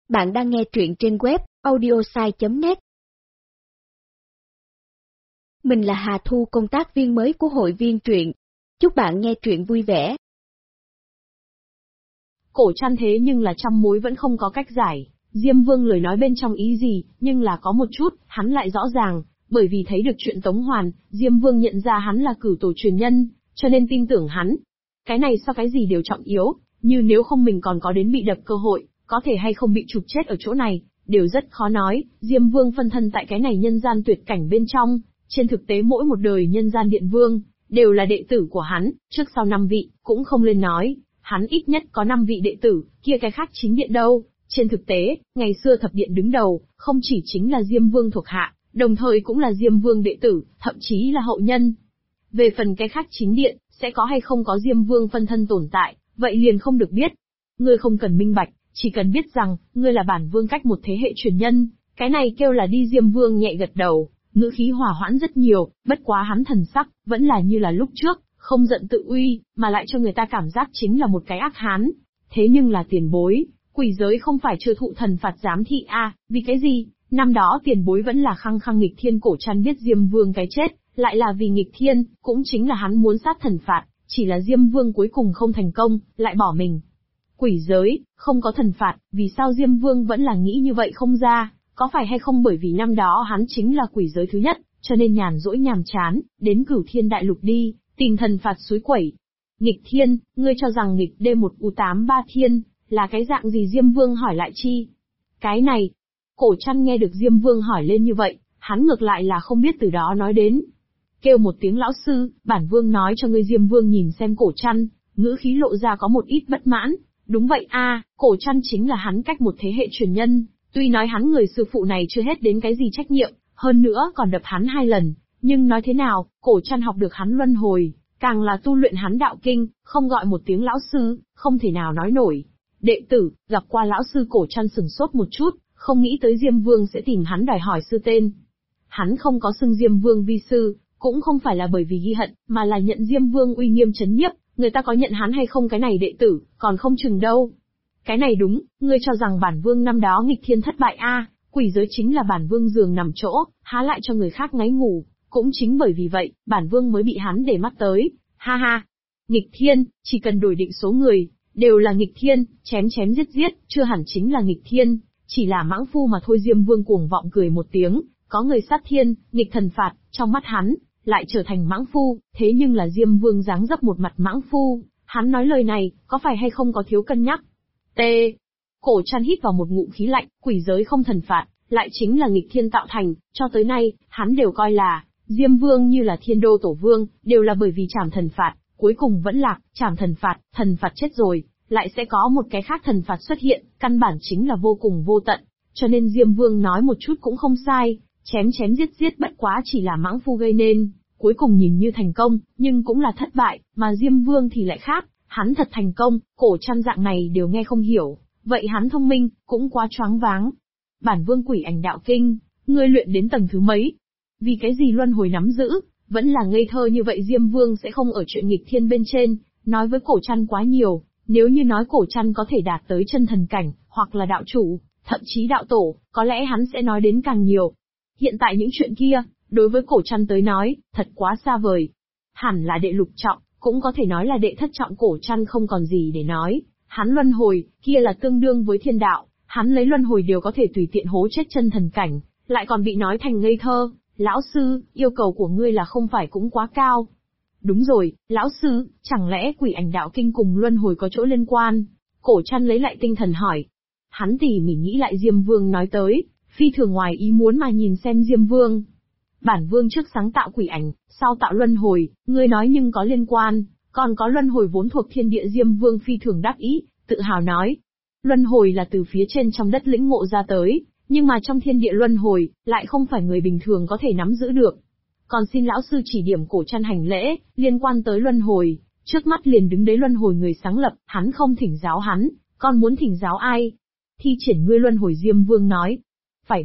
Bạn đang nghe truyện trên web audiosai.net. Mình là Hà Thu, công tác viên mới của hội viên truyện. Chúc bạn nghe truyện vui vẻ. Cổ Trăn thế nhưng là trăm mối vẫn không có cách giải. Diêm Vương lời nói bên trong ý gì, nhưng là có một chút, hắn lại rõ ràng, bởi vì thấy được chuyện Tống Hoàn, Diêm Vương nhận ra hắn là cửu tổ truyền nhân, cho nên tin tưởng hắn. Cái này so cái gì đều trọng yếu, như nếu không mình còn có đến bị đập cơ hội, có thể hay không bị chụp chết ở chỗ này, đều rất khó nói. Diêm Vương phân thân tại cái này nhân gian tuyệt cảnh bên trong, trên thực tế mỗi một đời nhân gian điện vương, đều là đệ tử của hắn, trước sau 5 vị, cũng không lên nói, hắn ít nhất có 5 vị đệ tử, kia cái khác chính điện đâu. Trên thực tế, ngày xưa thập điện đứng đầu, không chỉ chính là Diêm Vương thuộc hạ, đồng thời cũng là Diêm Vương đệ tử, thậm chí là hậu nhân. Về phần cái khác chính điện, sẽ có hay không có Diêm Vương phân thân tồn tại, vậy liền không được biết. Ngươi không cần minh bạch, chỉ cần biết rằng, ngươi là bản vương cách một thế hệ truyền nhân, cái này kêu là đi. Diêm Vương nhẹ gật đầu, ngữ khí hòa hoãn rất nhiều, bất quá hắn thần sắc, vẫn là như là lúc trước, không giận tự uy, mà lại cho người ta cảm giác chính là một cái ác hán. Thế nhưng là tiền bối, quỷ giới không phải chưa thụ thần phạt giám thị vì cái gì? Năm đó tiền bối vẫn là khăng khăng nghịch thiên. Cổ Trăn biết Diêm Vương cái chết, lại là vì nghịch thiên, cũng chính là hắn muốn sát thần phạt, chỉ là Diêm Vương cuối cùng không thành công, lại bỏ mình. Quỷ giới, không có thần phạt, vì sao Diêm Vương vẫn là nghĩ như vậy không ra, có phải hay không bởi vì năm đó hắn chính là quỷ giới thứ nhất, cho nên nhàn rỗi nhàm chán, đến Cửu Thiên Đại Lục đi, tìm thần phạt suối quẩy. Nghịch thiên, ngươi cho rằng nghịch D1U8 ba thiên, là cái dạng gì? Diêm Vương hỏi lại chi. Cái này, Cổ Trăn nghe được Diêm Vương hỏi lên như vậy, hắn ngược lại là không biết từ đó nói đến. Kêu một tiếng lão sư, bản vương nói cho ngươi. Diêm Vương nhìn xem Cổ Trăn, ngữ khí lộ ra có một ít bất mãn. Đúng vậy Cổ Trăn chính là hắn cách một thế hệ truyền nhân, tuy nói hắn người sư phụ này chưa hết đến cái gì trách nhiệm, hơn nữa còn đập hắn 2 lần, nhưng nói thế nào, Cổ Trăn học được hắn luân hồi, càng là tu luyện hắn đạo kinh, không gọi một tiếng lão sư, không thể nào nói nổi. Đệ tử, gặp qua lão sư. Cổ Trăn sừng sốt một chút, không nghĩ tới Diêm Vương sẽ tìm hắn đòi hỏi sư tên. Hắn không có xưng Diêm Vương vi sư, cũng không phải là bởi vì ghi hận, mà là nhận Diêm Vương uy nghiêm chấn nhiếp, người ta có nhận hắn hay không cái này đệ tử, còn không chừng đâu. Cái này đúng, ngươi cho rằng bản vương năm đó nghịch thiên thất bại quỷ giới chính là bản vương giường nằm chỗ, há lại cho người khác ngáy ngủ, cũng chính bởi vì vậy, bản vương mới bị hắn để mắt tới, ha ha. Nghịch thiên, chỉ cần đổi định số người, đều là nghịch thiên, chém chém giết giết, chưa hẳn chính là nghịch thiên, chỉ là mãng phu mà thôi. Diêm Vương cuồng vọng cười một tiếng, có người sát thiên, nghịch thần phạt, trong mắt hắn, lại trở thành mãng phu, thế nhưng là Diêm Vương dáng dấp một mặt mãng phu, hắn nói lời này, có phải hay không có thiếu cân nhắc? Cổ Trăn hít vào một ngụm khí lạnh, quỷ giới không thần phạt, lại chính là nghịch thiên tạo thành, cho tới nay, hắn đều coi là, Diêm Vương như là thiên đô tổ vương, đều là bởi vì trảm thần phạt, cuối cùng vẫn lạc. Trảm thần phạt chết rồi, lại sẽ có một cái khác thần phạt xuất hiện, căn bản chính là vô cùng vô tận, cho nên Diêm Vương nói một chút cũng không sai, chém chém giết giết bất quá chỉ là mãng phu gây nên, cuối cùng nhìn như thành công, nhưng cũng là thất bại, mà Diêm Vương thì lại khác, hắn thật thành công. Cổ Trăn dạng này đều nghe không hiểu, vậy hắn thông minh, cũng quá choáng váng. Bản vương quỷ ảnh đạo kinh, ngươi luyện đến tầng thứ mấy? Vì cái gì luân hồi nắm giữ, vẫn là ngây thơ như vậy? Diêm Vương sẽ không ở chuyện nghịch thiên bên trên, nói với Cổ Trăn quá nhiều, nếu như nói Cổ Trăn có thể đạt tới chân thần cảnh, hoặc là đạo chủ, thậm chí đạo tổ, có lẽ hắn sẽ nói đến càng nhiều. Hiện tại những chuyện kia, đối với Cổ Trăn tới nói, thật quá xa vời. Hẳn là đệ lục trọng, cũng có thể nói là đệ thất trọng. Cổ Trăn không còn gì để nói, hắn luân hồi, kia là tương đương với thiên đạo, hắn lấy luân hồi đều có thể tùy tiện hố chết chân thần cảnh, lại còn bị nói thành ngây thơ. Lão sư, yêu cầu của ngươi là không phải cũng quá cao? Đúng rồi, lão sư, chẳng lẽ quỷ ảnh đạo kinh cùng luân hồi có chỗ liên quan? Cổ Trăn lấy lại tinh thần hỏi. Hắn tỉ mỉ nghĩ lại Diêm Vương nói tới, phi thường ngoài ý muốn mà nhìn xem Diêm Vương. Bản vương trước sáng tạo quỷ ảnh, sau tạo luân hồi, ngươi nói nhưng có liên quan, còn có luân hồi vốn thuộc thiên địa. Diêm Vương phi thường đắc ý, tự hào nói. Luân hồi là từ phía trên trong đất lĩnh ngộ ra tới, nhưng mà trong thiên địa luân hồi, lại không phải người bình thường có thể nắm giữ được. Còn xin lão sư chỉ điểm. Cổ Trăn hành lễ, liên quan tới luân hồi, trước mắt liền đứng đấy luân hồi người sáng lập, hắn không thỉnh giáo hắn, còn muốn thỉnh giáo ai? Thi triển ngươi luân hồi. Diêm Vương nói. Phải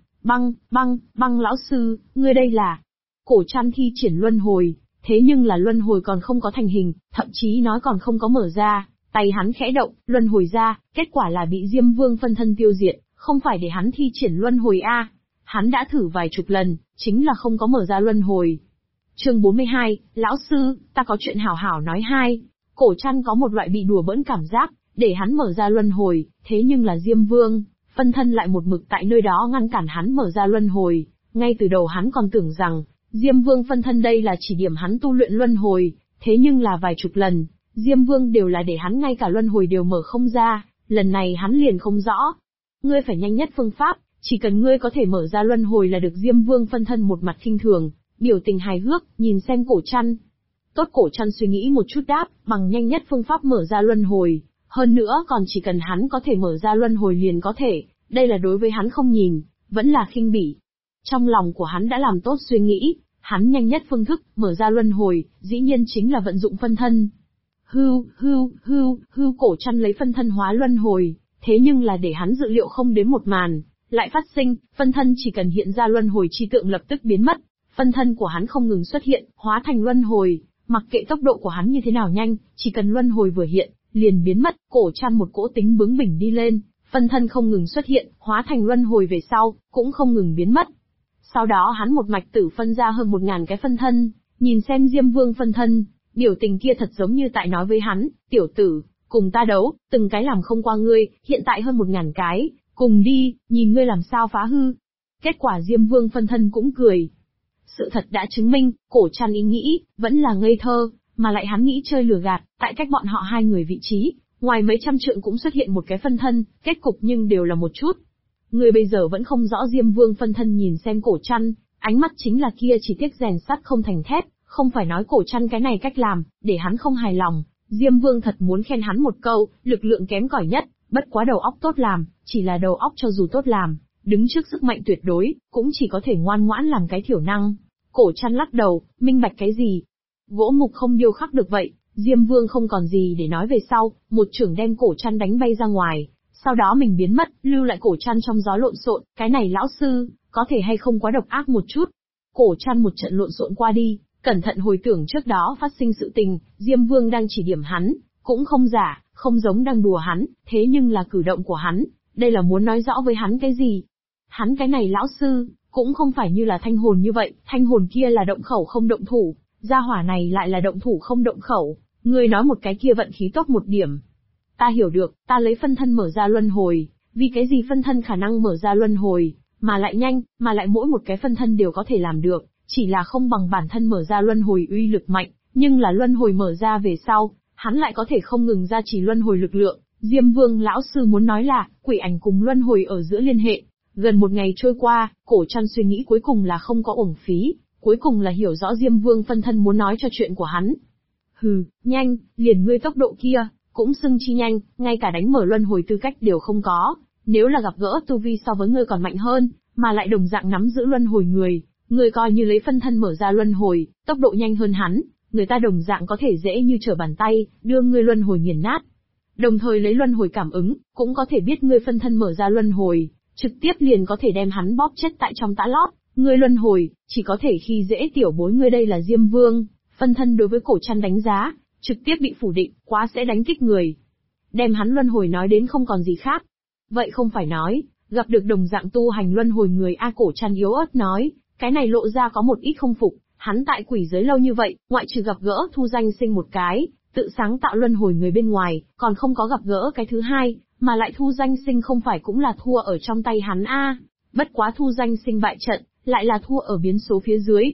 băng lão sư, ngươi đây là... Cổ Trăn thi triển luân hồi, thế nhưng là luân hồi còn không có thành hình, thậm chí nói còn không có mở ra, Tay hắn khẽ động, luân hồi ra, kết quả là bị Diêm Vương phân thân tiêu diệt, không phải để hắn thi triển luân hồi a. Hắn đã thử vài chục lần, chính là không có mở ra luân hồi. Chương 42, lão sư, ta có chuyện hảo hảo nói hai. Cổ Trăn có một loại bị đùa bỡn cảm giác, để hắn mở ra luân hồi, thế nhưng là Diêm Vương phân thân lại một mực tại nơi đó ngăn cản hắn mở ra luân hồi. Ngay từ đầu hắn còn tưởng rằng Diêm Vương phân thân đây là chỉ điểm hắn tu luyện luân hồi, thế nhưng là vài chục lần, Diêm Vương đều là để hắn ngay cả luân hồi đều mở không ra, lần này hắn liền không rõ. Ngươi phải nhanh nhất phương pháp, chỉ cần ngươi có thể mở ra luân hồi là được. Diêm Vương phân thân một mặt khinh thường, biểu tình hài hước, nhìn xem Cổ Trăn. Tốt, Cổ Trăn suy nghĩ một chút đáp, bằng nhanh nhất phương pháp mở ra luân hồi, hơn nữa còn chỉ cần hắn có thể mở ra luân hồi liền có thể, đây là đối với hắn không nhìn, vẫn là khinh bỉ. Trong lòng của hắn đã làm tốt suy nghĩ, hắn nhanh nhất phương thức, mở ra luân hồi, dĩ nhiên chính là vận dụng phân thân. Cổ Trăn lấy phân thân hóa luân hồi, thế nhưng là để hắn dự liệu không đến một màn, lại phát sinh, phân thân chỉ cần hiện ra luân hồi chi tượng lập tức biến mất, phân thân của hắn không ngừng xuất hiện, hóa thành luân hồi, mặc kệ tốc độ của hắn như thế nào nhanh, chỉ cần luân hồi vừa hiện, liền biến mất. Cổ Trăn một cỗ tính bướng bỉnh đi lên, phân thân không ngừng xuất hiện, hóa thành luân hồi về sau, cũng không ngừng biến mất. Sau đó hắn một mạch tử phân ra hơn 1000 cái phân thân, nhìn xem Diêm Vương phân thân, biểu tình kia thật giống như tại nói với hắn, tiểu tử, cùng ta đấu, từng cái làm không qua ngươi, hiện tại hơn 1000 cái, cùng đi, nhìn ngươi làm sao phá hư. Kết quả Diêm Vương phân thân cũng cười. Sự thật đã chứng minh, Cổ Trăn ý nghĩ, vẫn là ngây thơ, mà lại hắn nghĩ chơi lừa gạt, tại cách bọn họ hai người vị trí, ngoài mấy trăm trượng cũng xuất hiện một cái phân thân, kết cục nhưng đều là một chút. Người bây giờ vẫn không rõ. Diêm Vương phân thân nhìn xem Cổ Trăn, ánh mắt chính là kia chỉ tiếc rèn sắt không thành thép, không phải nói Cổ Trăn cái này cách làm, để hắn không hài lòng. Diêm Vương thật muốn khen hắn một câu, lực lượng kém cỏi nhất, bất quá đầu óc tốt làm, chỉ là đầu óc cho dù tốt làm, đứng trước sức mạnh tuyệt đối, cũng chỉ có thể ngoan ngoãn làm cái thiểu năng. Cổ Trăn lắc đầu, minh bạch cái gì? Gỗ mục không điêu khắc được vậy. Diêm Vương không còn gì để nói về sau, một chưởng đem Cổ Trăn đánh bay ra ngoài, sau đó mình biến mất, lưu lại Cổ Trăn trong gió lộn xộn. Cái này lão sư, có thể hay không quá độc ác một chút? Cổ Trăn một trận lộn xộn qua đi, cẩn thận hồi tưởng trước đó phát sinh sự tình, Diêm Vương đang chỉ điểm hắn, cũng không giả, không giống đang đùa hắn, thế nhưng là cử động của hắn, đây là muốn nói rõ với hắn cái gì? Hắn cái này lão sư, cũng không phải như là thanh hồn như vậy, thanh hồn kia là động khẩu không động thủ, gia hỏa này lại là động thủ không động khẩu, ngươi nói một cái kia vận khí tốt một điểm. Ta hiểu được, ta lấy phân thân mở ra luân hồi, vì cái gì phân thân khả năng mở ra luân hồi, mà lại nhanh, mà lại mỗi một cái phân thân đều có thể làm được, chỉ là không bằng bản thân mở ra luân hồi uy lực mạnh, nhưng là luân hồi mở ra về sau, hắn lại có thể không ngừng ra chỉ luân hồi lực lượng. Diêm Vương lão sư muốn nói là, quỷ ảnh cùng luân hồi ở giữa liên hệ. Gần một ngày trôi qua, Cổ Trăn suy nghĩ cuối cùng là không có uổng phí, cuối cùng là hiểu rõ Diêm Vương phân thân muốn nói cho chuyện của hắn. Nhanh, liền ngươi tốc độ kia, cũng xưng chi nhanh, ngay cả đánh mở luân hồi tư cách đều không có, nếu là gặp gỡ tu vi so với ngươi còn mạnh hơn, mà lại đồng dạng nắm giữ luân hồi người coi như lấy phân thân mở ra luân hồi, tốc độ nhanh hơn hắn, người ta đồng dạng có thể dễ như trở bàn tay, đưa ngươi luân hồi nghiền nát. Đồng thời lấy luân hồi cảm ứng, cũng có thể biết ngươi phân thân mở ra luân hồi, trực tiếp liền có thể đem hắn bóp chết tại trong tã lót. Ngươi luân hồi, chỉ có thể khi dễ tiểu bối ngươi. Đây là Diêm Vương phân thân đối với Cổ Trăn đánh giá, trực tiếp bị phủ định, quá sẽ đánh kích người. Đem hắn luân hồi nói đến không còn gì khác. Vậy không phải nói, gặp được đồng dạng tu hành luân hồi người a. Cổ Trăn yếu ớt nói, cái này lộ ra có một ít không phục, hắn tại quỷ giới lâu như vậy, ngoại trừ gặp gỡ Thu Danh Sinh một cái, tự sáng tạo luân hồi người bên ngoài, còn không có gặp gỡ cái thứ hai, mà lại Thu Danh Sinh không phải cũng là thua ở trong tay hắn a. Bất quá Thu Danh Sinh bại trận, lại là thua ở biến số phía dưới.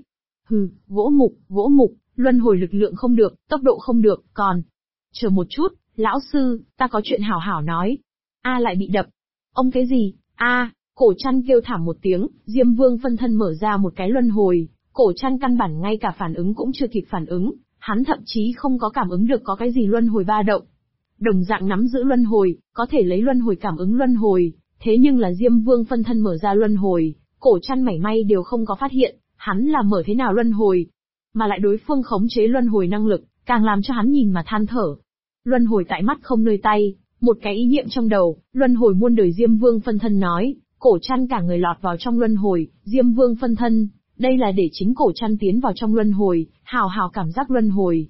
Gỗ mục, luân hồi lực lượng không được, tốc độ không được, còn... Chờ một chút, lão sư, ta có chuyện hảo hảo nói. Lại bị đập. Ông cái gì? Cổ Trăn kêu thảm một tiếng, Diêm Vương phân thân mở ra một cái luân hồi, Cổ Trăn căn bản ngay cả phản ứng cũng chưa kịp phản ứng, hắn thậm chí không có cảm ứng được có cái gì luân hồi ba động. Đồng dạng nắm giữ luân hồi, có thể lấy luân hồi cảm ứng luân hồi, thế nhưng là Diêm Vương phân thân mở ra luân hồi, Cổ Trăn mảy may đều không có phát hiện, hắn là mở thế nào luân hồi. Mà lại đối phương khống chế luân hồi năng lực, càng làm cho hắn nhìn mà than thở. Luân hồi tại mắt không nơi tay, một cái ý niệm trong đầu, luân hồi muôn đời. Diêm Vương phân thân nói, Cổ Trăn cả người lọt vào trong luân hồi. Diêm Vương phân thân, đây là để chính Cổ Trăn tiến vào trong luân hồi, hào hào cảm giác luân hồi.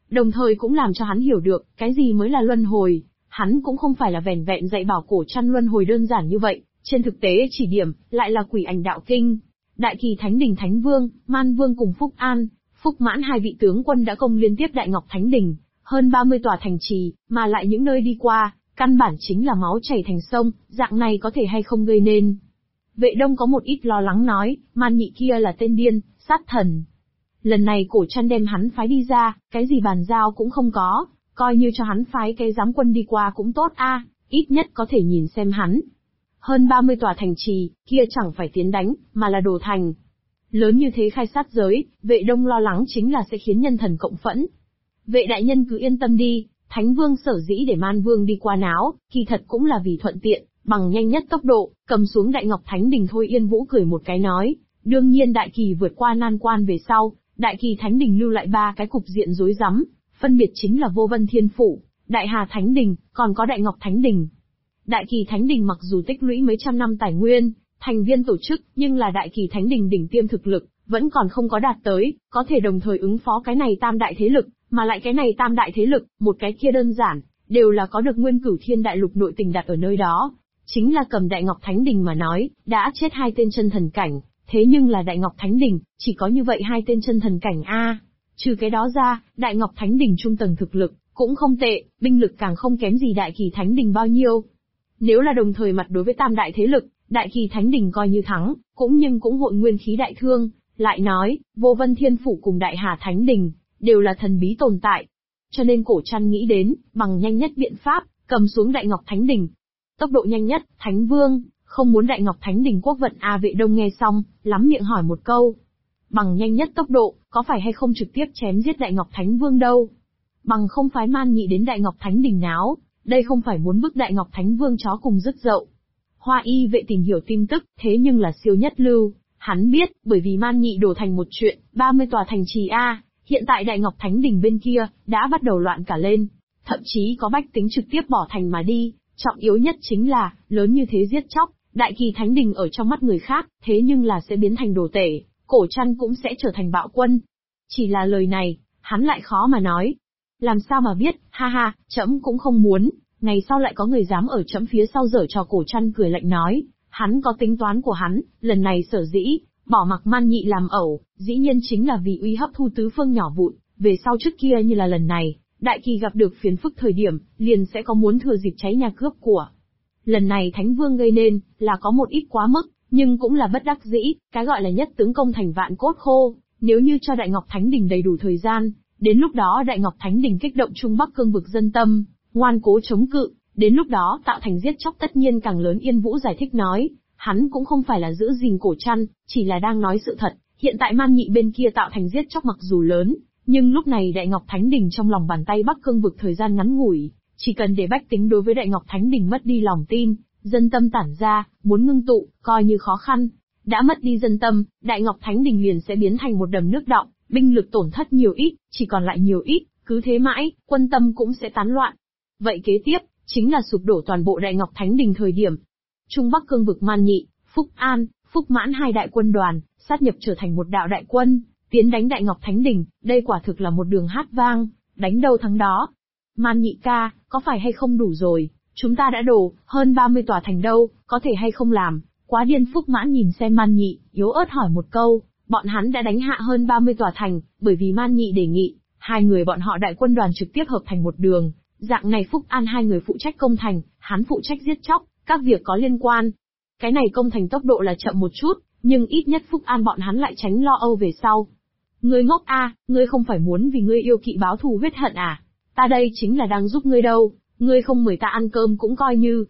đồng thời cũng làm cho hắn hiểu được, cái gì mới là luân hồi. Hắn cũng không phải là vẻn vẹn dạy bảo Cổ Trăn luân hồi đơn giản như vậy, trên thực tế chỉ điểm, lại là Quỷ Ảnh Đạo Kinh. Đại Kỳ Thánh Đình Thánh Vương, Man Vương cùng Phúc An, Phúc Mãn hai vị tướng quân đã công liên tiếp Đại Ngọc Thánh Đình, hơn 30 tòa thành trì, mà lại những nơi đi qua, căn bản chính là máu chảy thành sông, dạng này có thể hay không gây nên. Vệ Đông có một ít lo lắng nói, Man Nhị kia là tên điên, sát thần. Lần này Cổ Trăn đem hắn phái đi ra, cái gì bàn giao cũng không có, coi như cho hắn phái cái giám quân đi qua cũng tốt a, ít nhất có thể nhìn xem hắn. Hơn 30 tòa thành trì, kia chẳng phải tiến đánh, mà là đổ thành. Lớn như thế khai sát giới, Vệ Đông lo lắng chính là sẽ khiến nhân thần cộng phẫn. Vệ đại nhân cứ yên tâm đi, Thánh Vương sở dĩ để Man Vương đi qua náo, kỳ thật cũng là vì thuận tiện, bằng nhanh nhất tốc độ, cầm xuống Đại Ngọc Thánh Đình thôi. Yên Vũ cười một cái nói, đương nhiên Đại Kỳ vượt qua nan quan về sau, Đại Kỳ Thánh Đình lưu lại 3 cái cục diện rối rắm, phân biệt chính là Vô Vân Thiên Phủ, Đại Hà Thánh Đình, còn có Đại Ngọc Thánh Đình. Đại Kỳ Thánh Đình mặc dù tích lũy mấy trăm năm tài nguyên, thành viên tổ chức, nhưng là Đại Kỳ Thánh Đình đỉnh tiêm thực lực, vẫn còn không có đạt tới, có thể đồng thời ứng phó cái này tam đại thế lực, mà lại cái này tam đại thế lực, một cái kia đơn giản, đều là có được Nguyên Cửu Thiên Đại Lục nội tình đặt ở nơi đó. Chính là cầm Đại Ngọc Thánh Đình mà nói, đã chết 2 tên chân thần cảnh, thế nhưng là Đại Ngọc Thánh Đình, chỉ có như vậy 2 tên chân thần cảnh a. Trừ cái đó ra, Đại Ngọc Thánh Đình trung tầng thực lực, cũng không tệ, binh lực càng không kém gì Đại Kỳ Thánh Đình bao nhiêu. Nếu là đồng thời mặt đối với tam đại thế lực, Đại Kỳ Thánh Đình coi như thắng, cũng hội nguyên khí đại thương. Lại nói, Vô Vân Thiên Phủ cùng Đại Hà Thánh Đình, đều là thần bí tồn tại. Cho nên Cổ Trăn nghĩ đến, bằng nhanh nhất biện pháp, cầm xuống Đại Ngọc Thánh Đình. Tốc độ nhanh nhất, Thánh Vương, không muốn Đại Ngọc Thánh Đình quốc vận a. Vệ Đông nghe xong, lắm miệng hỏi một câu. Bằng nhanh nhất tốc độ, có phải hay không trực tiếp chém giết Đại Ngọc Thánh Vương đâu? Bằng không phái Man Nhị đến Đại Ngọc Thánh Đình náo, đây không phải muốn bức Đại Ngọc Thánh Vương chó cùng rứt dậu. Hoa Y Vệ tìm hiểu tin tức, thế nhưng là siêu nhất lưu. Hắn biết, bởi vì Man Nhị đổ thành một chuyện, 30 tòa thành trì a, hiện tại Đại Ngọc Thánh Đình bên kia, đã bắt đầu loạn cả lên. Thậm chí có bách tính trực tiếp bỏ thành mà đi, trọng yếu nhất chính là, lớn như thế giết chóc, Đại Kỳ Thánh Đình ở trong mắt người khác, thế nhưng là sẽ biến thành đồ tể, Cổ Trăn cũng sẽ trở thành bạo quân. Chỉ là lời này, hắn lại khó mà nói. Làm sao mà biết, ha ha, trẫm cũng không muốn, ngày sau lại có người dám ở trẫm phía sau giở trò. Cổ Trăn cười lạnh nói, hắn có tính toán của hắn, lần này sở dĩ, bỏ mặc Man Nhị làm ẩu, dĩ nhiên chính là vì uy hấp thu tứ phương nhỏ vụn, về sau trước kia như là lần này, Đại Kỳ gặp được phiền phức thời điểm, liền sẽ có muốn thừa dịp cháy nhà cướp của. Lần này Thánh Vương gây nên, là có một ít quá mức, nhưng cũng là bất đắc dĩ, cái gọi là nhất tướng công thành vạn cốt khô, nếu như cho Đại Ngọc Thánh Đình đầy đủ thời gian, đến lúc đó Đại Ngọc Thánh Đình kích động Trung Bắc cương vực dân tâm, ngoan cố chống cự, đến lúc đó tạo thành giết chóc tất nhiên càng lớn. Yên Vũ giải thích nói, hắn cũng không phải là giữ gìn Cổ Trăn, chỉ là đang nói sự thật, hiện tại Man Nhị bên kia tạo thành giết chóc mặc dù lớn, nhưng lúc này Đại Ngọc Thánh Đình trong lòng bàn tay Bắc cương vực thời gian ngắn ngủi, chỉ cần để bách tính đối với Đại Ngọc Thánh Đình mất đi lòng tin, dân tâm tản ra, muốn ngưng tụ, coi như khó khăn. Đã mất đi dân tâm, Đại Ngọc Thánh Đình liền sẽ biến thành một đầm nước đọng, binh lực tổn thất nhiều ít, chỉ còn lại nhiều ít, cứ thế mãi, quân tâm cũng sẽ tán loạn. Vậy kế tiếp, chính là sụp đổ toàn bộ Đại Ngọc Thánh Đình thời điểm. Trung Bắc cương vực Man Nhị, Phúc An, Phúc Mãn 2 đại quân đoàn, sát nhập trở thành một đạo đại quân, tiến đánh Đại Ngọc Thánh Đình, đây quả thực là một đường hát vang, đánh đâu thắng đó. Man Nhị ca, có phải hay không đủ rồi, chúng ta đã đổ, hơn 30 tòa thành đâu, có thể hay không làm, quá điên. Phúc Mãn nhìn xem Man Nhị, yếu ớt hỏi một câu, bọn hắn đã đánh hạ hơn 30 tòa thành, bởi vì Man Nhị đề nghị, 2 người bọn họ đại quân đoàn trực tiếp hợp thành một đường, dạng này Phúc An 2 người phụ trách công thành, hắn phụ trách giết chóc, các việc có liên quan. Cái này công thành tốc độ là chậm một chút, nhưng ít nhất Phúc An bọn hắn lại tránh lo âu về sau. Ngươi ngốc a, ngươi không phải muốn vì ngươi yêu kỵ báo thù huyết hận à? Ta đây chính là đang giúp ngươi đâu, ngươi không mời ta ăn cơm cũng coi như,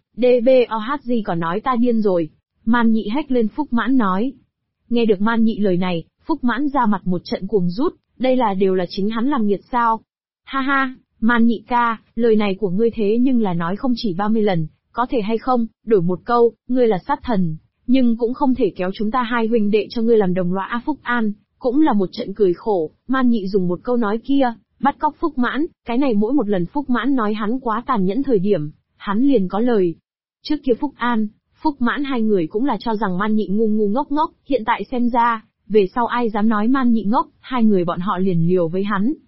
DBOHG còn nói ta điên rồi. Man Nhị hét lên. Phúc Mãn nói. Nghe được Man Nhị lời này, Phúc Mãn ra mặt một trận cuồng rút, đây là đều là chính hắn làm nghiệt sao? Ha ha, Man Nhị ca, lời này của ngươi thế nhưng là nói không chỉ 30 lần, có thể hay không, đổi một câu, ngươi là sát thần, nhưng cũng không thể kéo chúng ta 2 huynh đệ cho ngươi làm đồng lõa. Phúc An, cũng là một trận cười khổ, Man Nhị dùng một câu nói kia, bắt cóc Phúc Mãn, cái này mỗi một lần Phúc Mãn nói hắn quá tàn nhẫn thời điểm, hắn liền có lời. Trước kia Phúc An, Phúc Mãn 2 người cũng là cho rằng Man Nhị ngu ngu ngốc ngốc, hiện tại xem ra, về sau ai dám nói Man Nhị ngốc, 2 người bọn họ liền liều với hắn.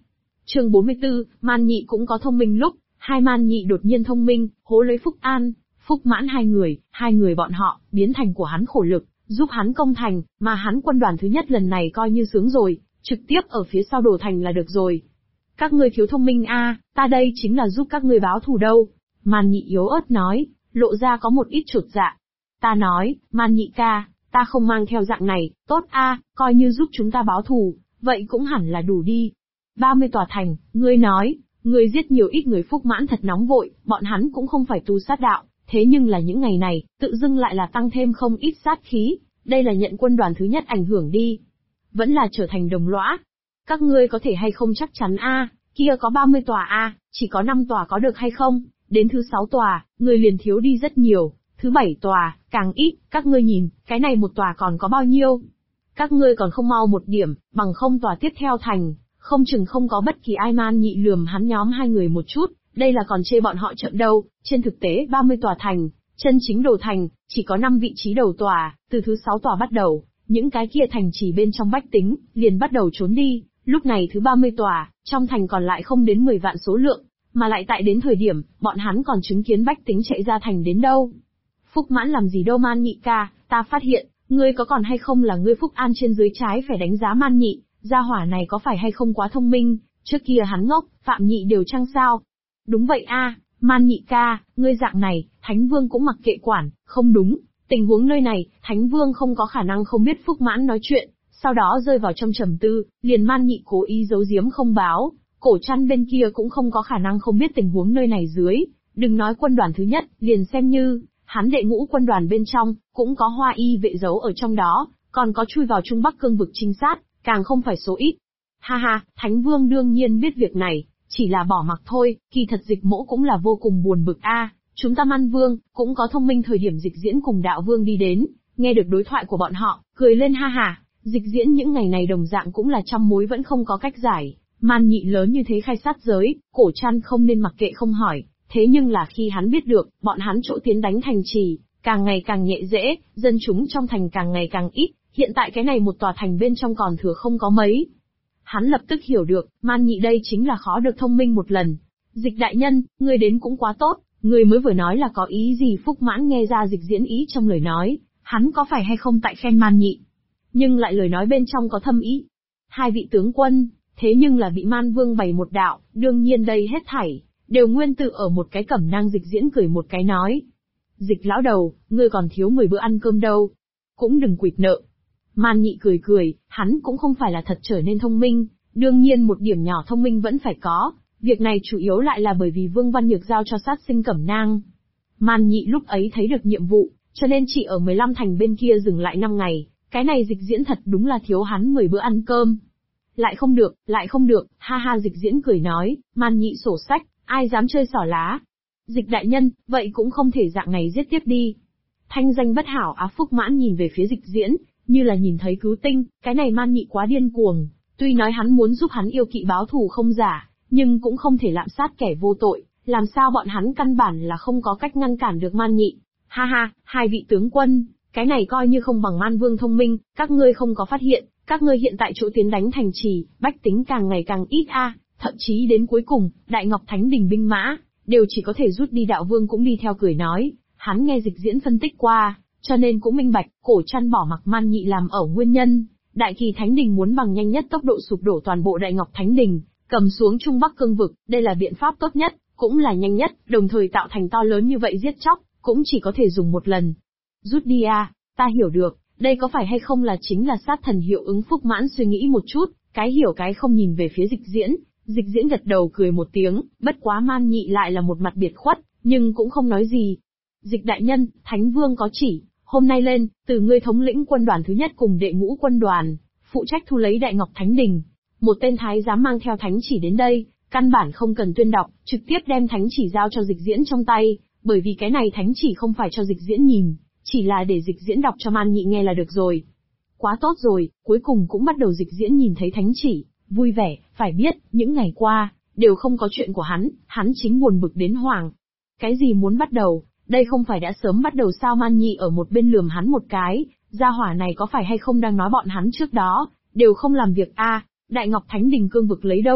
Chương 44, Man Nhị cũng có thông minh lúc, hai Man Nhị đột nhiên thông minh, hố lấy Phúc An, Phúc Mãn hai người bọn họ, biến thành của hắn khổ lực, giúp hắn công thành, mà hắn quân đoàn thứ nhất lần này coi như sướng rồi, trực tiếp ở phía sau đổ thành là được rồi. Các ngươi thiếu thông minh ta đây chính là giúp các ngươi báo thù đâu. Man Nhị yếu ớt nói, lộ ra có một ít chột dạ. Ta nói, Man Nhị ca, ta không mang theo dạng này, tốt coi như giúp chúng ta báo thù, vậy cũng hẳn là đủ đi. 30 tòa thành, ngươi nói, ngươi giết nhiều ít người. Phúc Mãn thật nóng vội, bọn hắn cũng không phải tu sát đạo, thế nhưng là những ngày này, tự dưng lại là tăng thêm không ít sát khí, đây là nhận quân đoàn thứ nhất ảnh hưởng đi. Vẫn là trở thành đồng lõa. Các ngươi có thể hay không chắc chắn kia có 30 tòa chỉ có 5 tòa có được hay không, đến thứ 6 tòa, người liền thiếu đi rất nhiều, thứ 7 tòa, càng ít, các ngươi nhìn, cái này một tòa còn có bao nhiêu? Các ngươi còn không mau một điểm, bằng không tòa tiếp theo thành, không chừng không có bất kỳ ai. Man Nhị lườm hắn nhóm hai người một chút, đây là còn chê bọn họ chậm đâu, trên thực tế 30 tòa thành, chân chính đầu thành, chỉ có 5 vị trí đầu tòa, từ thứ 6 tòa bắt đầu, những cái kia thành chỉ bên trong bách tính, liền bắt đầu trốn đi, lúc này thứ 30 tòa, trong thành còn lại không đến 10 vạn số lượng, mà lại tại đến thời điểm, bọn hắn còn chứng kiến bách tính chạy ra thành đến đâu. Phúc Mãn làm gì đâu Man Nhị ca, ta phát hiện, ngươi có còn hay không là ngươi Phúc An trên dưới trái phải đánh giá Man Nhị, gia hỏa này có phải hay không quá thông minh, trước kia hắn ngốc, Phạm Nhị đều chăng sao? Đúng vậy Man Nhị ca, ngươi dạng này, Thánh Vương cũng mặc kệ quản, không đúng, tình huống nơi này, Thánh Vương không có khả năng không biết Phúc Mãn nói chuyện, sau đó rơi vào trong trầm tư, liền Man Nhị cố ý giấu giếm không báo, Cổ Trăn bên kia cũng không có khả năng không biết tình huống nơi này dưới, đừng nói quân đoàn thứ nhất, liền xem như hắn đệ ngũ quân đoàn bên trong, cũng có Hoa Y vệ giấu ở trong đó, còn có chui vào Trung Bắc cương vực trinh sát, càng không phải số ít. Ha, Thánh Vương đương nhiên biết việc này, chỉ là bỏ mặc thôi, kỳ thật Dịch Mỗ cũng là vô cùng buồn bực chúng ta Man Vương, cũng có thông minh. Thời điểm Dịch Diễn cùng Đạo Vương đi đến, nghe được đối thoại của bọn họ, cười lên ha. Dịch Diễn những ngày này đồng dạng cũng là trăm mối vẫn không có cách giải, Man Nhị lớn như thế khai sát giới, Cổ Trăn không nên mặc kệ không hỏi, thế nhưng là khi hắn biết được, bọn hắn chỗ tiến đánh thành trì, càng ngày càng nhẹ dễ, dân chúng trong thành càng ngày càng ít, hiện tại cái này một tòa thành bên trong còn thừa không có mấy. Hắn lập tức hiểu được, Man Nhị đây chính là khó được thông minh một lần. Dịch đại nhân, ngươi đến cũng quá tốt, ngươi mới vừa nói là có ý gì? Phúc Mãn nghe ra Dịch Diễn ý trong lời nói, hắn có phải hay không tại khen Man Nhị, nhưng lại lời nói bên trong có thâm ý. Hai vị tướng quân, thế nhưng là bị Man Vương bày một đạo, đương nhiên đây hết thảy đều nguyên tự ở một cái cẩm nang. Dịch Diễn cười một cái nói, Dịch lão đầu, ngươi còn thiếu 10 bữa ăn cơm đâu, cũng đừng quỵt nợ. Man Nhị cười, hắn cũng không phải là thật trở nên thông minh, đương nhiên một điểm nhỏ thông minh vẫn phải có, việc này chủ yếu lại là bởi vì Vương Văn Nhược giao cho sát sinh cẩm nang. Man Nhị lúc ấy thấy được nhiệm vụ, cho nên chỉ ở 15 thành bên kia dừng lại 5 ngày, cái này Dịch Diễn thật đúng là thiếu hắn 10 bữa ăn cơm. Lại không được, ha Dịch Diễn cười nói, Man Nhị sổ sách, ai dám chơi xỏ lá. Dịch đại nhân, vậy cũng không thể dạng này giết tiếp đi. Thanh danh bất hảo Phúc Mãn nhìn về phía Dịch Diễn, như là nhìn thấy cứu tinh, cái này Man Nhị quá điên cuồng, tuy nói hắn muốn giúp hắn yêu kỵ báo thù không giả, nhưng cũng không thể lạm sát kẻ vô tội, làm sao bọn hắn căn bản là không có cách ngăn cản được Man Nhị. Ha, hai vị tướng quân, cái này coi như không bằng Man Vương thông minh, các ngươi không có phát hiện, các ngươi hiện tại chỗ tiến đánh thành trì, bách tính càng ngày càng ít thậm chí đến cuối cùng, Đại Ngọc Thánh Đình binh mã, đều chỉ có thể rút đi. Đạo Vương cũng đi theo cười nói, hắn nghe Dịch Diễn phân tích qua, cho nên cũng minh bạch, Cổ Trăn bỏ mặc Man Nhị làm ở nguyên nhân. Đại Kỳ Thánh Đình muốn bằng nhanh nhất tốc độ sụp đổ toàn bộ Đại Ngọc Thánh Đình, cầm xuống Trung Bắc cương vực, đây là biện pháp tốt nhất, cũng là nhanh nhất, đồng thời tạo thành to lớn như vậy giết chóc, cũng chỉ có thể dùng một lần. Rút đi ta hiểu được, đây có phải hay không là chính là sát thần hiệu ứng? Phúc Mãn suy nghĩ một chút, cái hiểu cái không nhìn về phía Dịch Diễn. Dịch Diễn gật đầu cười một tiếng, bất quá Man Nhị lại là một mặt biệt khuất, nhưng cũng không nói gì. Dịch đại nhân, Thánh Vương có chỉ, hôm nay lên, từ ngươi thống lĩnh quân đoàn thứ nhất cùng đệ ngũ quân đoàn, phụ trách thu lấy Đại Ngọc Thánh Đình. Một tên thái giám mang theo thánh chỉ đến đây, căn bản không cần tuyên đọc, trực tiếp đem thánh chỉ giao cho Dịch Diễn trong tay, bởi vì cái này thánh chỉ không phải cho Dịch Diễn nhìn, chỉ là để Dịch Diễn đọc cho Man Nhị nghe là được rồi. Quá tốt rồi, cuối cùng cũng bắt đầu Dịch Diễn nhìn thấy thánh chỉ, vui vẻ, phải biết, những ngày qua, đều không có chuyện của hắn chính buồn bực đến hoảng. Cái gì muốn bắt đầu, đây không phải đã sớm bắt đầu sao? Man Nhị ở một bên lườm hắn một cái, gia hỏa này có phải hay không đang nói bọn hắn trước đó, đều không làm việc Đại Ngọc Thánh Đình cương vực lấy đông,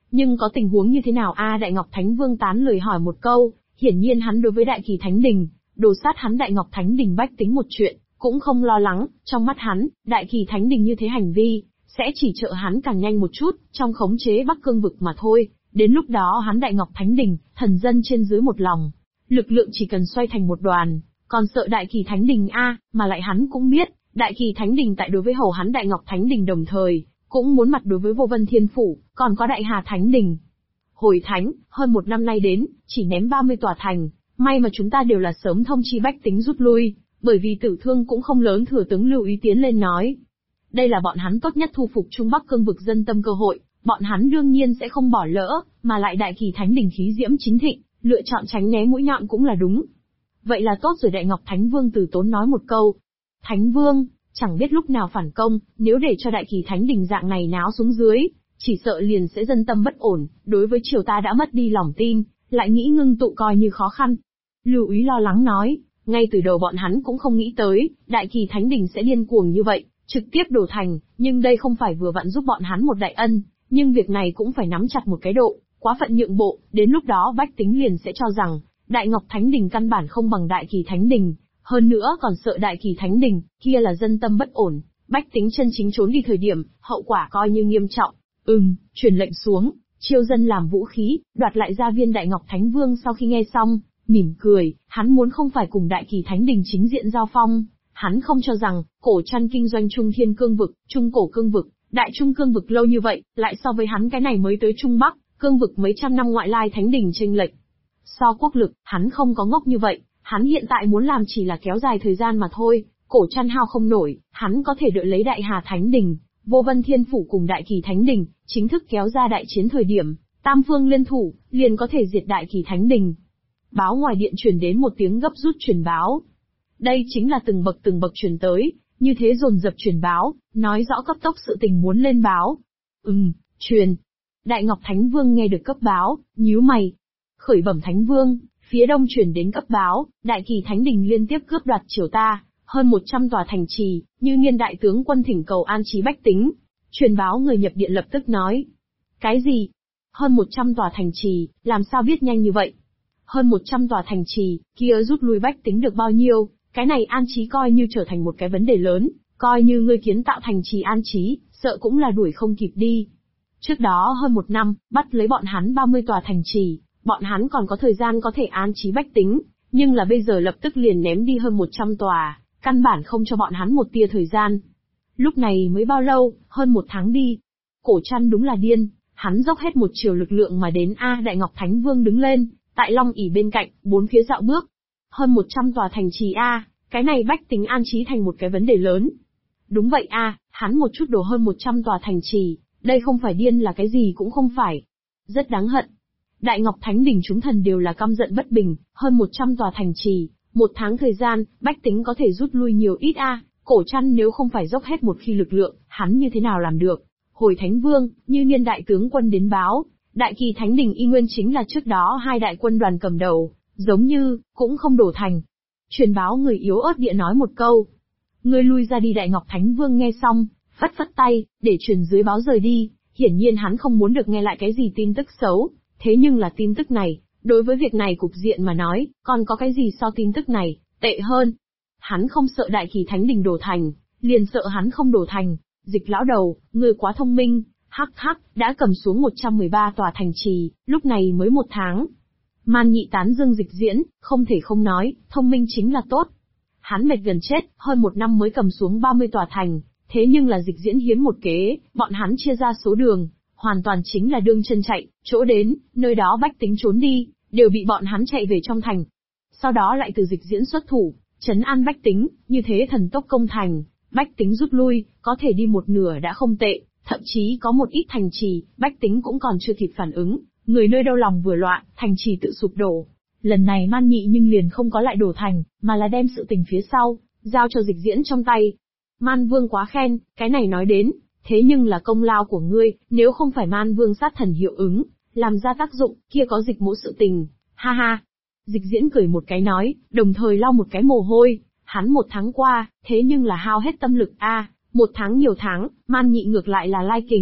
Nhưng có tình huống như thế nào a? Đại Ngọc Thánh Vương tán lời hỏi một câu, hiển nhiên hắn đối với Đại Kỳ Thánh Đình, đồ sát hắn Đại Ngọc Thánh Đình bách tính một chuyện, cũng không lo lắng, trong mắt hắn, Đại Kỳ Thánh Đình như thế hành vi, sẽ chỉ trợ hắn càng nhanh một chút, trong khống chế Bắc Cương vực mà thôi, đến lúc đó hắn Đại Ngọc Thánh Đình, thần dân trên dưới một lòng, lực lượng chỉ cần xoay thành một đoàn, còn sợ Đại Kỳ Thánh Đình a, mà lại hắn cũng biết, Đại Kỳ Thánh Đình tại đối với hầu hắn Đại Ngọc Thánh Đình đồng thời, cũng muốn mặt đối với Vô Vân Thiên Phủ, còn có Đại Hà Thánh Đình. Hồi Thánh, hơn một năm nay đến, chỉ ném 30 tòa thành, may mà chúng ta đều là sớm thông chi bách tính rút lui, bởi vì tử thương cũng không lớn. Thừa tướng Lưu Ý tiến lên nói. Đây là bọn hắn tốt nhất thu phục Trung Bắc Cương vực dân tâm cơ hội, bọn hắn đương nhiên sẽ không bỏ lỡ, mà lại Đại Kỳ Thánh Đình khí diễm chính thịnh, lựa chọn tránh né mũi nhọn cũng là đúng. Vậy là tốt rồi. Đại Ngọc Thánh Vương từ tốn nói một câu. Thánh Vương, chẳng biết lúc nào phản công, nếu để cho Đại Kỳ Thánh Đình dạng này náo xuống dưới, chỉ sợ liền sẽ dân tâm bất ổn, đối với triều ta đã mất đi lòng tin, lại nghĩ ngưng tụ coi như khó khăn. Lưu Ý lo lắng nói, ngay từ đầu bọn hắn cũng không nghĩ tới, Đại Kỳ Thánh Đình sẽ điên cuồng như vậy, trực tiếp đổ thành, nhưng đây không phải vừa vặn giúp bọn hắn một đại ân, nhưng việc này cũng phải nắm chặt một cái độ, quá phận nhượng bộ, đến lúc đó bách tính liền sẽ cho rằng, Đại Ngọc Thánh Đình căn bản không bằng Đại Kỳ Thánh Đình, hơn nữa còn sợ Đại Kỳ Thánh Đình, kia là dân tâm bất ổn, bách tính chân chính trốn đi thời điểm, hậu quả coi như nghiêm trọng. Truyền lệnh xuống, chiêu dân làm vũ khí, đoạt lại gia viên. Đại Ngọc Thánh Vương sau khi nghe xong, mỉm cười, hắn muốn không phải cùng Đại Kỳ Thánh Đình chính diện giao phong, hắn không cho rằng, cổ trăn kinh doanh Trung Thiên Cương vực, Trung Cổ Cương vực, Đại Trung Cương vực lâu như vậy, lại so với hắn cái này mới tới Trung Bắc, Cương vực mấy trăm năm ngoại lai Thánh Đình chênh lệch. So quốc lực, hắn không có ngốc như vậy, hắn hiện tại muốn làm chỉ là kéo dài thời gian mà thôi, cổ trăn hao không nổi, hắn có thể đợi lấy Đại Hà Thánh Đình, Vô Vân Thiên Phủ cùng Đại Kỳ Thánh Đình, chính thức kéo ra đại chiến thời điểm, tam phương liên thủ, liền có thể diệt Đại Kỳ Thánh Đình. Báo ngoài điện truyền đến một tiếng gấp rút truyền báo. Đây chính là từng bậc truyền tới, như thế dồn dập truyền báo, nói rõ cấp tốc sự tình muốn lên báo. Truyền. Đại Ngọc Thánh Vương nghe được cấp báo, nhíu mày. Khởi bẩm Thánh Vương, phía đông truyền đến cấp báo, Đại Kỳ Thánh Đình liên tiếp cướp đoạt triều ta, hơn 100 tòa thành trì, Như Nghiên đại tướng quân thỉnh cầu an trí bách tính. Truyền báo người nhập điện lập tức nói. Cái gì? Hơn 100 tòa thành trì, làm sao biết nhanh như vậy? Hơn 100 tòa thành trì, kia rút lui bách tính được bao nhiêu, cái này an trí coi như trở thành một cái vấn đề lớn, coi như ngươi kiến tạo thành trì an trí, sợ cũng là đuổi không kịp đi. Trước đó hơn một năm, bắt lấy bọn hắn 30 tòa thành trì, bọn hắn còn có thời gian có thể an trí bách tính, nhưng là bây giờ lập tức liền ném đi hơn 100 tòa, căn bản không cho bọn hắn một tia thời gian. Lúc này mới bao lâu, hơn một tháng đi. Cổ trăn đúng là điên, hắn dốc hết một chiều lực lượng mà đến Đại Ngọc Thánh Vương đứng lên, tại Long ỷ bên cạnh, bốn phía dạo bước. Hơn 100 tòa thành trì cái này bách tính an trí thành một cái vấn đề lớn. Đúng vậy hắn một chút đổ hơn 100 tòa thành trì, đây không phải điên là cái gì cũng không phải. Rất đáng hận. Đại Ngọc Thánh Đình chúng thần đều là căm giận bất bình, hơn 100 tòa thành trì, một tháng thời gian, bách tính có thể rút lui nhiều ít cổ trăn nếu không phải dốc hết một khi lực lượng, hắn như thế nào làm được. Hồi Thánh Vương, Như Nghiên đại tướng quân đến báo, Đại Kỳ Thánh Đình y nguyên chính là trước đó hai đại quân đoàn cầm đầu, giống như, cũng không đổ thành. Truyền báo người yếu ớt địa nói một câu. Ngươi lui ra đi. Đại Ngọc Thánh Vương nghe xong, phất phất tay, để truyền dưới báo rời đi, hiển nhiên hắn không muốn được nghe lại cái gì tin tức xấu, thế nhưng là tin tức này, đối với việc này cục diện mà nói, còn có cái gì so tin tức này, tệ hơn. Hắn không sợ Đại Kỳ Thánh Đình đổ thành, liền sợ hắn không đổ thành. Dịch lão đầu, ngươi quá thông minh, đã cầm xuống 113 tòa thành trì, lúc này mới một tháng. Man Nhị tán dương Dịch Diễn, không thể không nói, thông minh chính là tốt. Hắn mệt gần chết, hơn một năm mới cầm xuống 30 tòa thành, thế nhưng là Dịch Diễn hiếm một kế, bọn hắn chia ra số đường, hoàn toàn chính là đương chân chạy, chỗ đến, nơi đó bách tính trốn đi, đều bị bọn hắn chạy về trong thành. Sau đó lại từ Dịch Diễn xuất thủ, trấn an bách tính, như thế thần tốc công thành, bách tính rút lui, có thể đi một nửa đã không tệ, thậm chí có một ít thành trì, bách tính cũng còn chưa kịp phản ứng, người nơi đâu lòng vừa loạn, thành trì tự sụp đổ. Lần này Man Nhị nhưng liền không có lại đổ thành, mà là đem sự tình phía sau, giao cho Dịch Diễn trong tay. Man Vương quá khen, cái này nói đến, thế nhưng là công lao của ngươi, nếu không phải Man Vương sát thần hiệu ứng, làm ra tác dụng, kia có Dịch mỗ sự tình, ha ha. Dịch Diễn cười một cái nói, đồng thời lau một cái mồ hôi, hắn một tháng qua, thế nhưng là hao hết tâm lực một tháng nhiều tháng, Man Nhị ngược lại là lai kình,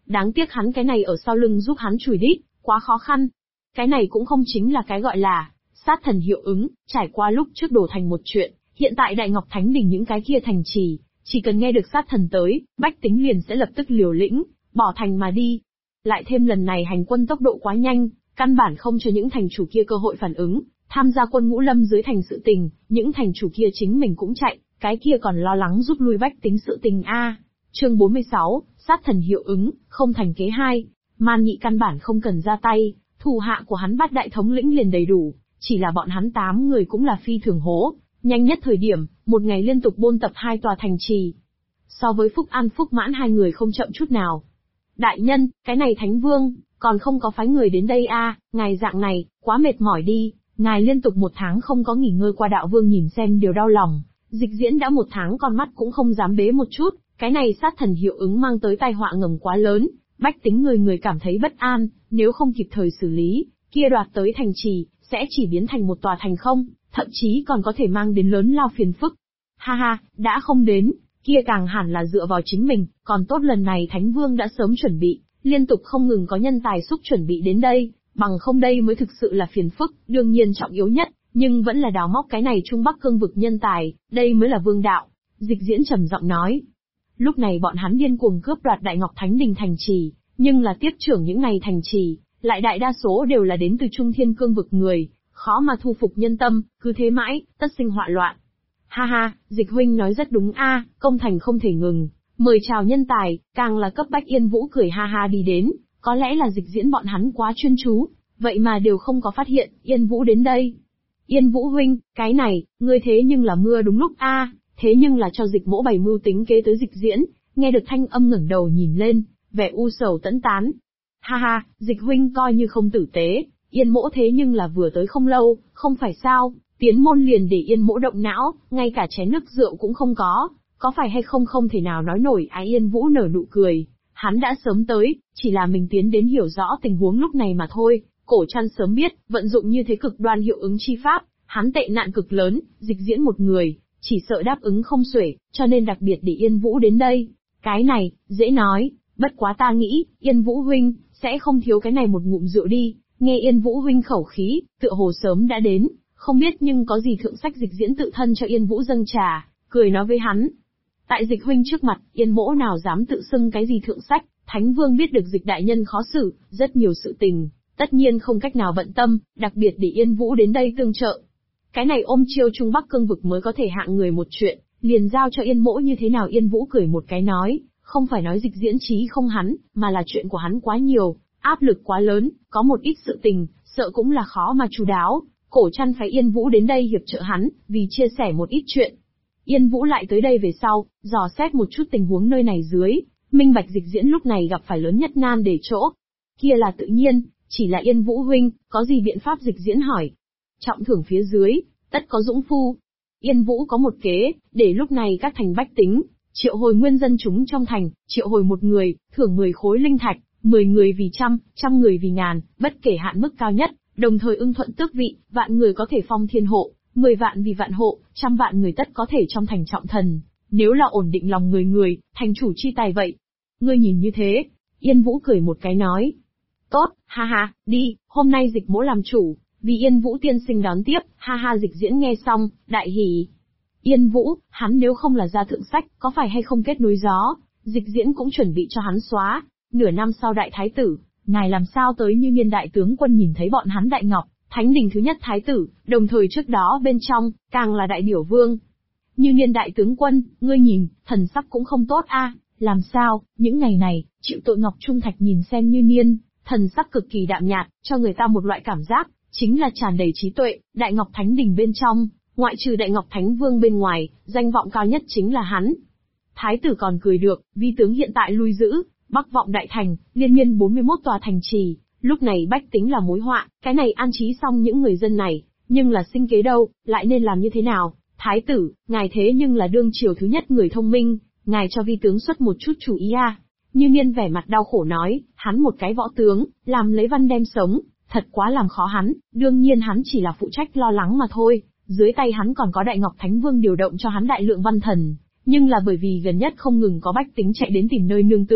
Đáng tiếc hắn cái này ở sau lưng giúp hắn chùi đít, quá khó khăn. Cái này cũng không chính là cái gọi là sát thần hiệu ứng, trải qua lúc trước đổ thành một chuyện, hiện tại Đại Ngọc Thánh Đình những cái kia thành trì, chỉ cần nghe được sát thần tới, bách tính liền sẽ lập tức liều lĩnh, bỏ thành mà đi. Lại thêm lần này hành quân tốc độ quá nhanh, căn bản không cho những thành chủ kia cơ hội phản ứng, tham gia quân ngũ lâm dưới thành sự tình, những thành chủ kia chính mình cũng chạy, cái kia còn lo lắng rút lui bách tính sự tình a. Chương 46, sát thần hiệu ứng, không thành kế 2. Man Nhị căn bản không cần ra tay, thủ hạ của hắn Bát đại thống lĩnh liền đầy đủ, chỉ là bọn hắn 8 người cũng là phi thường hố, nhanh nhất thời điểm, một ngày liên tục bôn tập 2 tòa thành trì. So với Phúc An Phúc Mãn 2 người không chậm chút nào. Đại nhân, cái này Thánh Vương, còn không có phái người đến đây a, ngài dạng này, quá mệt mỏi đi, ngài liên tục 1 tháng không có nghỉ ngơi qua Đạo Vương nhìn xem điều đau lòng, Dịch Diễn đã 1 tháng con mắt cũng không dám bế một chút, cái này sát thần hiệu ứng mang tới tai họa ngầm quá lớn, bách tính người cảm thấy bất an, nếu không kịp thời xử lý, kia đoạt tới thành trì, sẽ chỉ biến thành một tòa thành không, thậm chí còn có thể mang đến lớn lao phiền phức. Ha ha, đã không đến, kia càng hẳn là dựa vào chính mình, còn tốt lần này Thánh Vương đã sớm chuẩn bị, liên tục không ngừng có nhân tài xúc chuẩn bị đến đây, bằng không đây mới thực sự là phiền phức, đương nhiên trọng yếu nhất, nhưng vẫn là đào móc cái này Trung Bắc cương vực nhân tài, đây mới là vương đạo. Dịch Diễn trầm giọng nói. Lúc này bọn hắn điên cuồng cướp đoạt Đại Ngọc Thánh Đình thành trì, nhưng là tiếp trưởng những này thành trì, lại đại đa số đều là đến từ Trung Thiên cương vực người, khó mà thu phục nhân tâm, cứ thế mãi, tất sinh họa loạn. Ha ha, Dịch huynh nói rất đúng a, công thành không thể ngừng, mời chào nhân tài, càng là cấp bách. Yên Vũ cười ha ha đi đến, có lẽ là Dịch Diễn bọn hắn quá chuyên chú, vậy mà đều không có phát hiện Yên Vũ đến đây. Yên Vũ huynh, cái này, ngươi thế nhưng là mưa đúng lúc a, thế nhưng là cho Dịch Mỗ bày mưu tính kế tới Dịch Diễn, nghe được thanh âm ngẩng đầu nhìn lên, vẻ u sầu tẫn tán. Ha ha, Dịch huynh coi như không tử tế, Yên Mỗ thế nhưng là vừa tới không lâu, không phải sao, tiến môn liền để Yên Mỗ động não, ngay cả chén nước rượu cũng không có phải hay không không thể nào nói nổi. Yên Vũ nở nụ cười, hắn đã sớm tới, chỉ là mình tiến đến hiểu rõ tình huống lúc này mà thôi. Cổ Trăn sớm biết, vận dụng như thế cực đoan hiệu ứng chi pháp, hắn tệ nạn cực lớn, Dịch Diễn một người, chỉ sợ đáp ứng không xuể, cho nên đặc biệt để Yên Vũ đến đây. Cái này, dễ nói, bất quá ta nghĩ, Yên Vũ huynh, sẽ không thiếu cái này một ngụm rượu đi. Nghe Yên Vũ huynh khẩu khí, tựa hồ sớm đã đến, không biết nhưng có gì thượng sách. Dịch Diễn tự thân cho Yên Vũ dâng trà, cười nói với hắn. Tại Dịch huynh trước mặt, Yên Mỗ nào dám tự xưng cái gì thượng sách, Thánh Vương biết được Dịch đại nhân khó xử, rất nhiều sự tình, tất nhiên không cách nào bận tâm, đặc biệt để Yên Vũ đến đây tương trợ. Cái này ôm chiêu Trung Bắc cương vực mới có thể hạng người một chuyện, liền giao cho Yên Mỗ như thế nào. Yên Vũ cười một cái nói, không phải nói Dịch Diễn trí không hắn, mà là chuyện của hắn quá nhiều, áp lực quá lớn, có một ít sự tình, sợ cũng là khó mà chu đáo. Cổ Trăn phái Yên Vũ đến đây hiệp trợ hắn, vì chia sẻ một ít chuyện. Yên Vũ lại tới đây về sau, dò xét một chút tình huống nơi này dưới, minh bạch Dịch Diễn lúc này gặp phải lớn nhất nan để chỗ. Kia là tự nhiên, chỉ là Yên Vũ huynh, có gì biện pháp? Dịch Diễn hỏi. Trọng thưởng phía dưới, tất có dũng phu. Yên Vũ có một kế, để lúc này các thành bách tính, triệu hồi nguyên dân chúng trong thành, triệu hồi một người, thưởng 10 khối linh thạch, 10 người vì trăm người vì ngàn, bất kể hạn mức cao nhất, đồng thời ưng thuận tước vị, vạn người có thể phong thiên hộ, 10 vạn vì vạn hộ, 100 vạn người tất có thể trong thành trọng thần. Nếu là ổn định lòng người, thành chủ chi tài vậy. Ngươi nhìn như thế, Yên Vũ cười một cái nói. Tốt, ha ha, đi, hôm nay Dịch Mỗ làm chủ, vì Yên Vũ tiên sinh đón tiếp, ha ha. Dịch Diễn nghe xong, đại hỉ. Yên Vũ, hắn nếu không là gia thượng sách, có phải hay không kết nối gió, Dịch Diễn cũng chuẩn bị cho hắn xóa. Nửa năm sau đại thái tử, ngài làm sao tới Như Niên đại tướng quân nhìn thấy bọn hắn Đại Ngọc Thánh Đình thứ nhất thái tử, đồng thời trước đó bên trong, càng là đại biểu vương. Như Niên đại tướng quân, ngươi nhìn, thần sắc cũng không tốt a, làm sao, những ngày này, chịu tội Ngọc Trung Thạch nhìn xem Như Niên, thần sắc cực kỳ đạm nhạt, cho người ta một loại cảm giác, chính là tràn đầy trí tuệ. Đại Ngọc Thánh Đình bên trong, ngoại trừ Đại Ngọc Thánh Vương bên ngoài, danh vọng cao nhất chính là hắn. Thái tử còn cười được, vi tướng hiện tại lui giữ, Bắc vọng đại thành, liên miên 41 tòa thành trì, lúc này bách tính là mối họa, cái này an trí xong những người dân này, nhưng là sinh kế đâu, lại nên làm như thế nào? Thái tử, ngài thế nhưng là đương triều thứ nhất người thông minh, ngài cho vi tướng xuất một chút chủ ý a. Như Niên vẻ mặt đau khổ nói, hắn một cái võ tướng, làm lấy văn đem sống, thật quá làm khó hắn, đương nhiên hắn chỉ là phụ trách lo lắng mà thôi, dưới tay hắn còn có Đại Ngọc Thánh Vương điều động cho hắn đại lượng văn thần, nhưng là bởi vì gần nhất không ngừng có bách tính chạy đến tìm nơi nương tựa,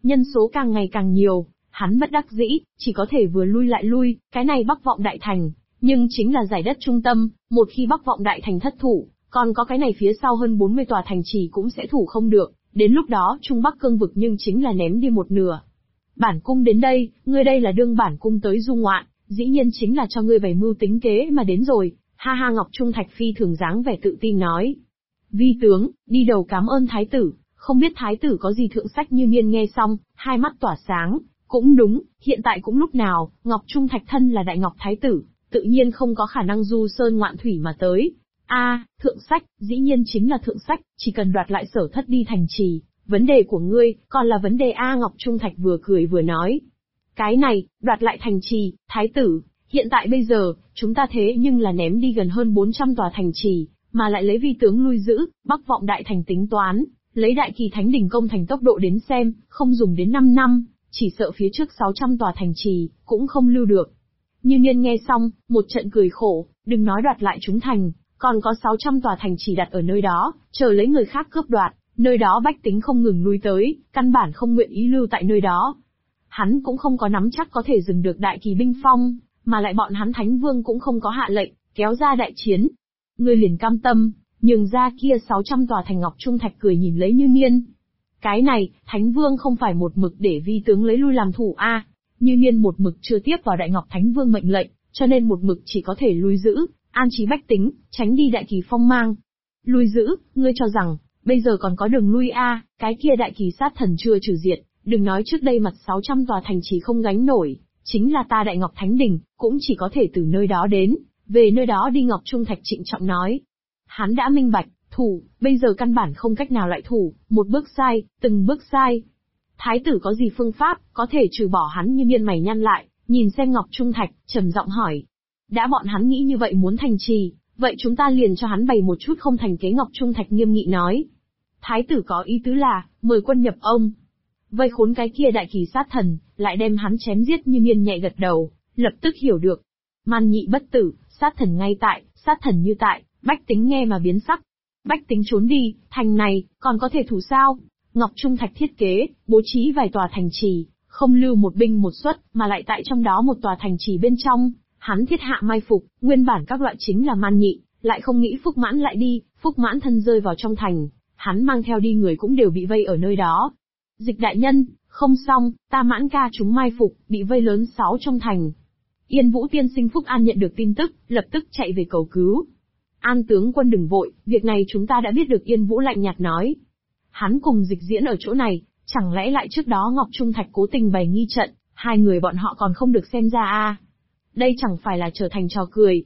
nhân số càng ngày càng nhiều, hắn bất đắc dĩ, chỉ có thể vừa lui lại lui, cái này Bắc Vọng Đại Thành, nhưng chính là giải đất trung tâm, một khi Bắc Vọng Đại Thành thất thủ, còn có cái này phía sau hơn 40 tòa thành trì cũng sẽ thủ không được, đến lúc đó Trung Bắc cương vực nhưng chính là ném đi một nửa. Bản cung đến đây, ngươi đây là đương bản cung tới du ngoạn, dĩ nhiên chính là cho ngươi bày mưu tính kế mà đến rồi, ha ha. Ngọc Trung Thạch phi thường dáng vẻ tự tin nói. Vi tướng, đi đầu cảm ơn thái tử, không biết thái tử có gì thượng sách. Như Niên nghe xong, hai mắt tỏa sáng, cũng đúng, hiện tại cũng lúc nào, Ngọc Trung Thạch thân là đại ngọc thái tử, tự nhiên không có khả năng du sơn ngoạn thủy mà tới. Thượng sách, dĩ nhiên chính là thượng sách, chỉ cần đoạt lại Sở Thất đi thành trì, vấn đề của ngươi, còn là vấn đề Ngọc Trung Thạch vừa cười vừa nói. Cái này, đoạt lại thành trì, thái tử, hiện tại bây giờ, chúng ta thế nhưng là ném đi gần hơn 400 tòa thành trì, mà lại lấy vi tướng lui giữ, Bắc Vọng Đại Thành tính toán, lấy Đại Kỳ Thánh Đỉnh công thành tốc độ đến xem, không dùng đến 5 năm, chỉ sợ phía trước 600 tòa thành trì, cũng không lưu được. Như Niên nghe xong, một trận cười khổ, đừng nói đoạt lại chúng thành, còn có 600 tòa thành trì đặt ở nơi đó, chờ lấy người khác cướp đoạt, nơi đó bách tính không ngừng lui tới, căn bản không nguyện ý lưu tại nơi đó. Hắn cũng không có nắm chắc có thể dừng được Đại Kỳ binh phong, mà lại bọn hắn Thánh Vương cũng không có hạ lệnh, kéo ra đại chiến. Ngươi liền cam tâm, nhường ra kia 600 tòa thành. Ngọc Trung Thạch cười nhìn lấy Như Niên. Cái này, Thánh Vương không phải một mực để vi tướng lấy lui làm thủ Như Niên một mực chưa tiếp vào Đại Ngọc Thánh Vương mệnh lệnh, cho nên một mực chỉ có thể lui giữ, an trí bách tính, tránh đi Đại Kỳ phong mang. Lui giữ, ngươi cho rằng, bây giờ còn có đường lui cái kia Đại Kỳ sát thần chưa trừ diệt, đừng nói trước đây mặt 600 tòa thành trì không gánh nổi, chính là ta Đại Ngọc Thánh Đình, cũng chỉ có thể từ nơi đó đến, về nơi đó đi. Ngọc Trung Thạch trịnh trọng nói. Hắn đã minh bạch, thủ, bây giờ căn bản không cách nào lại thủ, một bước sai, từng bước sai. Thái tử có gì phương pháp, có thể trừ bỏ hắn? Như Niên mày nhăn lại, nhìn xem Ngọc Trung Thạch, trầm giọng hỏi. Đã bọn hắn nghĩ như vậy muốn thành trì, vậy chúng ta liền cho hắn bày một chút không thành kế. Ngọc Trung Thạch nghiêm nghị nói. Thái tử có ý tứ là, mời quân nhập ông. Vây khốn cái kia Đại Kỳ sát thần, lại đem hắn chém giết. Như Niên nhẹ gật đầu, lập tức hiểu được. Man nhị bất tử, sát thần ngay tại, sát thần như tại, bách tính nghe mà biến sắc. Bách tính trốn đi, thành này, còn có thể thủ sao? Ngọc Trung Thạch thiết kế, bố trí vài tòa thành trì, không lưu một binh một suất, mà lại tại trong đó một tòa thành trì bên trong, hắn thiết hạ mai phục, nguyên bản các loại chính là man nhị, lại không nghĩ Phúc Mãn lại đi, Phúc Mãn thân rơi vào trong thành, hắn mang theo đi người cũng đều bị vây ở nơi đó. Dịch đại nhân, không xong, ta Mãn ca chúng mai phục, bị vây lớn 6 trong thành. Yên Vũ tiên sinh Phúc An nhận được tin tức, lập tức chạy về cầu cứu. An tướng quân đừng vội, việc này chúng ta đã biết được. Yên Vũ lạnh nhạt nói. Hắn cùng Dịch Diễn ở chỗ này, chẳng lẽ lại trước đó Ngọc Trung Thạch cố tình bày nghi trận, hai người bọn họ còn không được xem ra Đây chẳng phải là trở thành trò cười.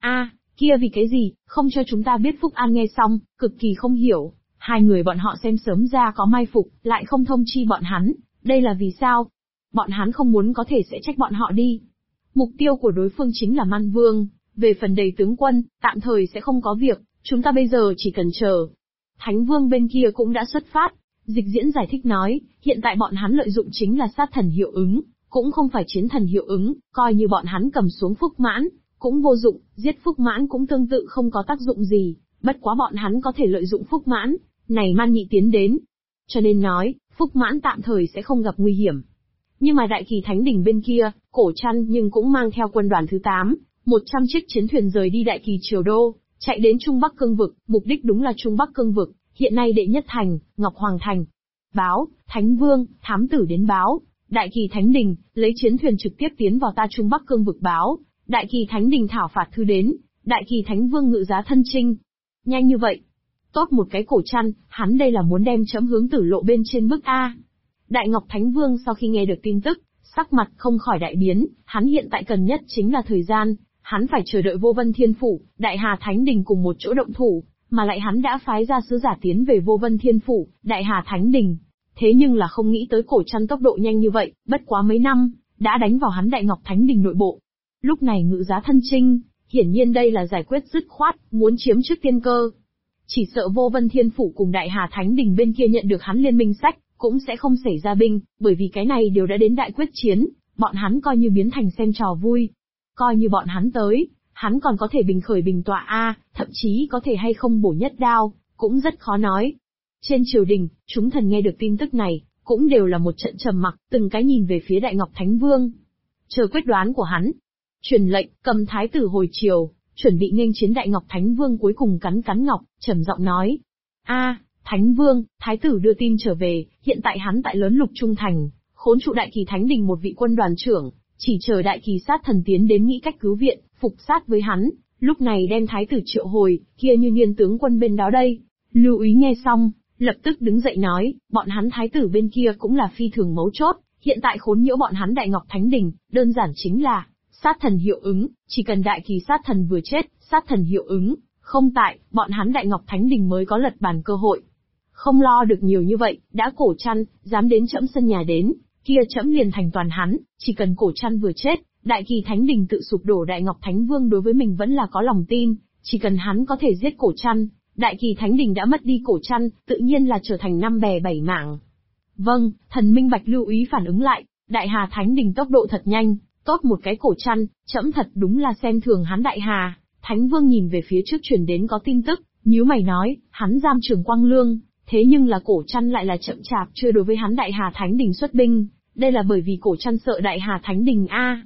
Kia vì cái gì, không cho chúng ta biết? Phúc An nghe xong, cực kỳ không hiểu. Hai người bọn họ xem sớm ra có mai phục, lại không thông chi bọn hắn, đây là vì sao? Bọn hắn không muốn có thể sẽ trách bọn họ đi. Mục tiêu của đối phương chính là Man Vương, về phần Đầy tướng quân, tạm thời sẽ không có việc, chúng ta bây giờ chỉ cần chờ. Thánh Vương bên kia cũng đã xuất phát, Dịch Diễn giải thích nói, hiện tại bọn hắn lợi dụng chính là sát thần hiệu ứng, cũng không phải chiến thần hiệu ứng, coi như bọn hắn cầm xuống Phúc Mãn, cũng vô dụng, giết Phúc Mãn cũng tương tự không có tác dụng gì, bất quá bọn hắn có thể lợi dụng Phúc Mãn, này Man nhị tiến đến. Cho nên nói, Phúc Mãn tạm thời sẽ không gặp nguy hiểm. Nhưng mà Đại Kỳ Thánh Đỉnh bên kia, Cổ Trăn nhưng cũng mang theo quân đoàn thứ 8, 100 chiếc chiến thuyền rời đi Đại Kỳ Triều Đô, chạy đến Trung Bắc Cương Vực, mục đích đúng là Trung Bắc Cương Vực, hiện nay đệ nhất thành, Ngọc Hoàng Thành. Báo, Thánh Vương, thám tử đến báo, Đại Kỳ Thánh Đình, lấy chiến thuyền trực tiếp tiến vào ta Trung Bắc Cương Vực. Báo, Đại Kỳ Thánh Đình thảo phạt thư đến, Đại Kỳ Thánh Vương ngự giá thân chinh. Nhanh như vậy. Tốt một cái Cổ Trăn, hắn đây là muốn đem chấm hướng tử lộ bên trên bức Đại Ngọc Thánh Vương sau khi nghe được tin tức, sắc mặt không khỏi đại biến, hắn hiện tại cần nhất chính là thời gian, hắn phải chờ đợi Vô Vân Thiên Phủ, Đại Hà Thánh Đình cùng một chỗ động thủ, mà lại hắn đã phái ra sứ giả tiến về Vô Vân Thiên Phủ, Đại Hà Thánh Đình. Thế nhưng là không nghĩ tới Cổ Trăn tốc độ nhanh như vậy, bất quá mấy năm, đã đánh vào hắn Đại Ngọc Thánh Đình nội bộ. Lúc này ngự giá thân chinh, hiển nhiên đây là giải quyết dứt khoát, muốn chiếm trước tiên cơ. Chỉ sợ Vô Vân Thiên Phủ cùng Đại Hà Thánh Đình bên kia nhận được hắn liên minh sách, cũng sẽ không xảy ra binh, bởi vì cái này đều đã đến đại quyết chiến, bọn hắn coi như biến thành xem trò vui. Coi như bọn hắn tới, hắn còn có thể bình khởi bình tọa thậm chí có thể hay không bổ nhất đao, cũng rất khó nói. Trên triều đình, chúng thần nghe được tin tức này, cũng đều là một trận trầm mặc, từng cái nhìn về phía Đại Ngọc Thánh Vương. Chờ quyết đoán của hắn. Truyền lệnh, cầm thái tử hồi triều, chuẩn bị nghênh chiến Đại Ngọc Thánh Vương cuối cùng cắn cắn ngọc, trầm giọng nói. Thánh Vương, thái tử đưa tin trở về, hiện tại hắn tại Lớn Lục Trung Thành, khốn trụ Đại Kỳ Thánh Đình một vị quân đoàn trưởng, chỉ chờ Đại Kỳ sát thần tiến đến nghĩ cách cứu viện, phục sát với hắn, lúc này đem thái tử triệu hồi, kia như Nhiên tướng quân bên đó đây. Lưu Úy nghe xong, lập tức đứng dậy nói, bọn hắn thái tử bên kia cũng là phi thường mấu chốt, hiện tại khốn nhiễu bọn hắn Đại Ngọc Thánh Đình, đơn giản chính là sát thần hiệu ứng, chỉ cần Đại Kỳ sát thần vừa chết, sát thần hiệu ứng không tại, bọn hắn Đại Ngọc Thánh Đình mới có lật bàn cơ hội. Không lo được nhiều như vậy, đã Cổ Trăn dám đến trẫm sân nhà đến, kia trẫm liền thành toàn hắn, chỉ cần Cổ Trăn vừa chết, Đại Kỳ Thánh Đình tự sụp đổ. Đại Ngọc Thánh Vương đối với mình vẫn là có lòng tin, chỉ cần hắn có thể giết Cổ Trăn, Đại Kỳ Thánh Đình đã mất đi Cổ Trăn, tự nhiên là trở thành năm bè bảy mảng. Vâng, thần minh bạch. Lưu Úy phản ứng lại, Đại Hà Thánh Đình tốc độ thật nhanh, tốt một cái Cổ Trăn, trẫm thật đúng là xem thường hắn. Đại Hà Thánh Vương nhìn về phía trước truyền đến có tin tức, nhíu mày nói, hắn giam Trường Quang Lương, thế nhưng là Cổ Trăn lại là chậm chạp chưa đối với hắn Đại Hà Thánh Đình xuất binh, đây là bởi vì Cổ Trăn sợ Đại Hà Thánh Đình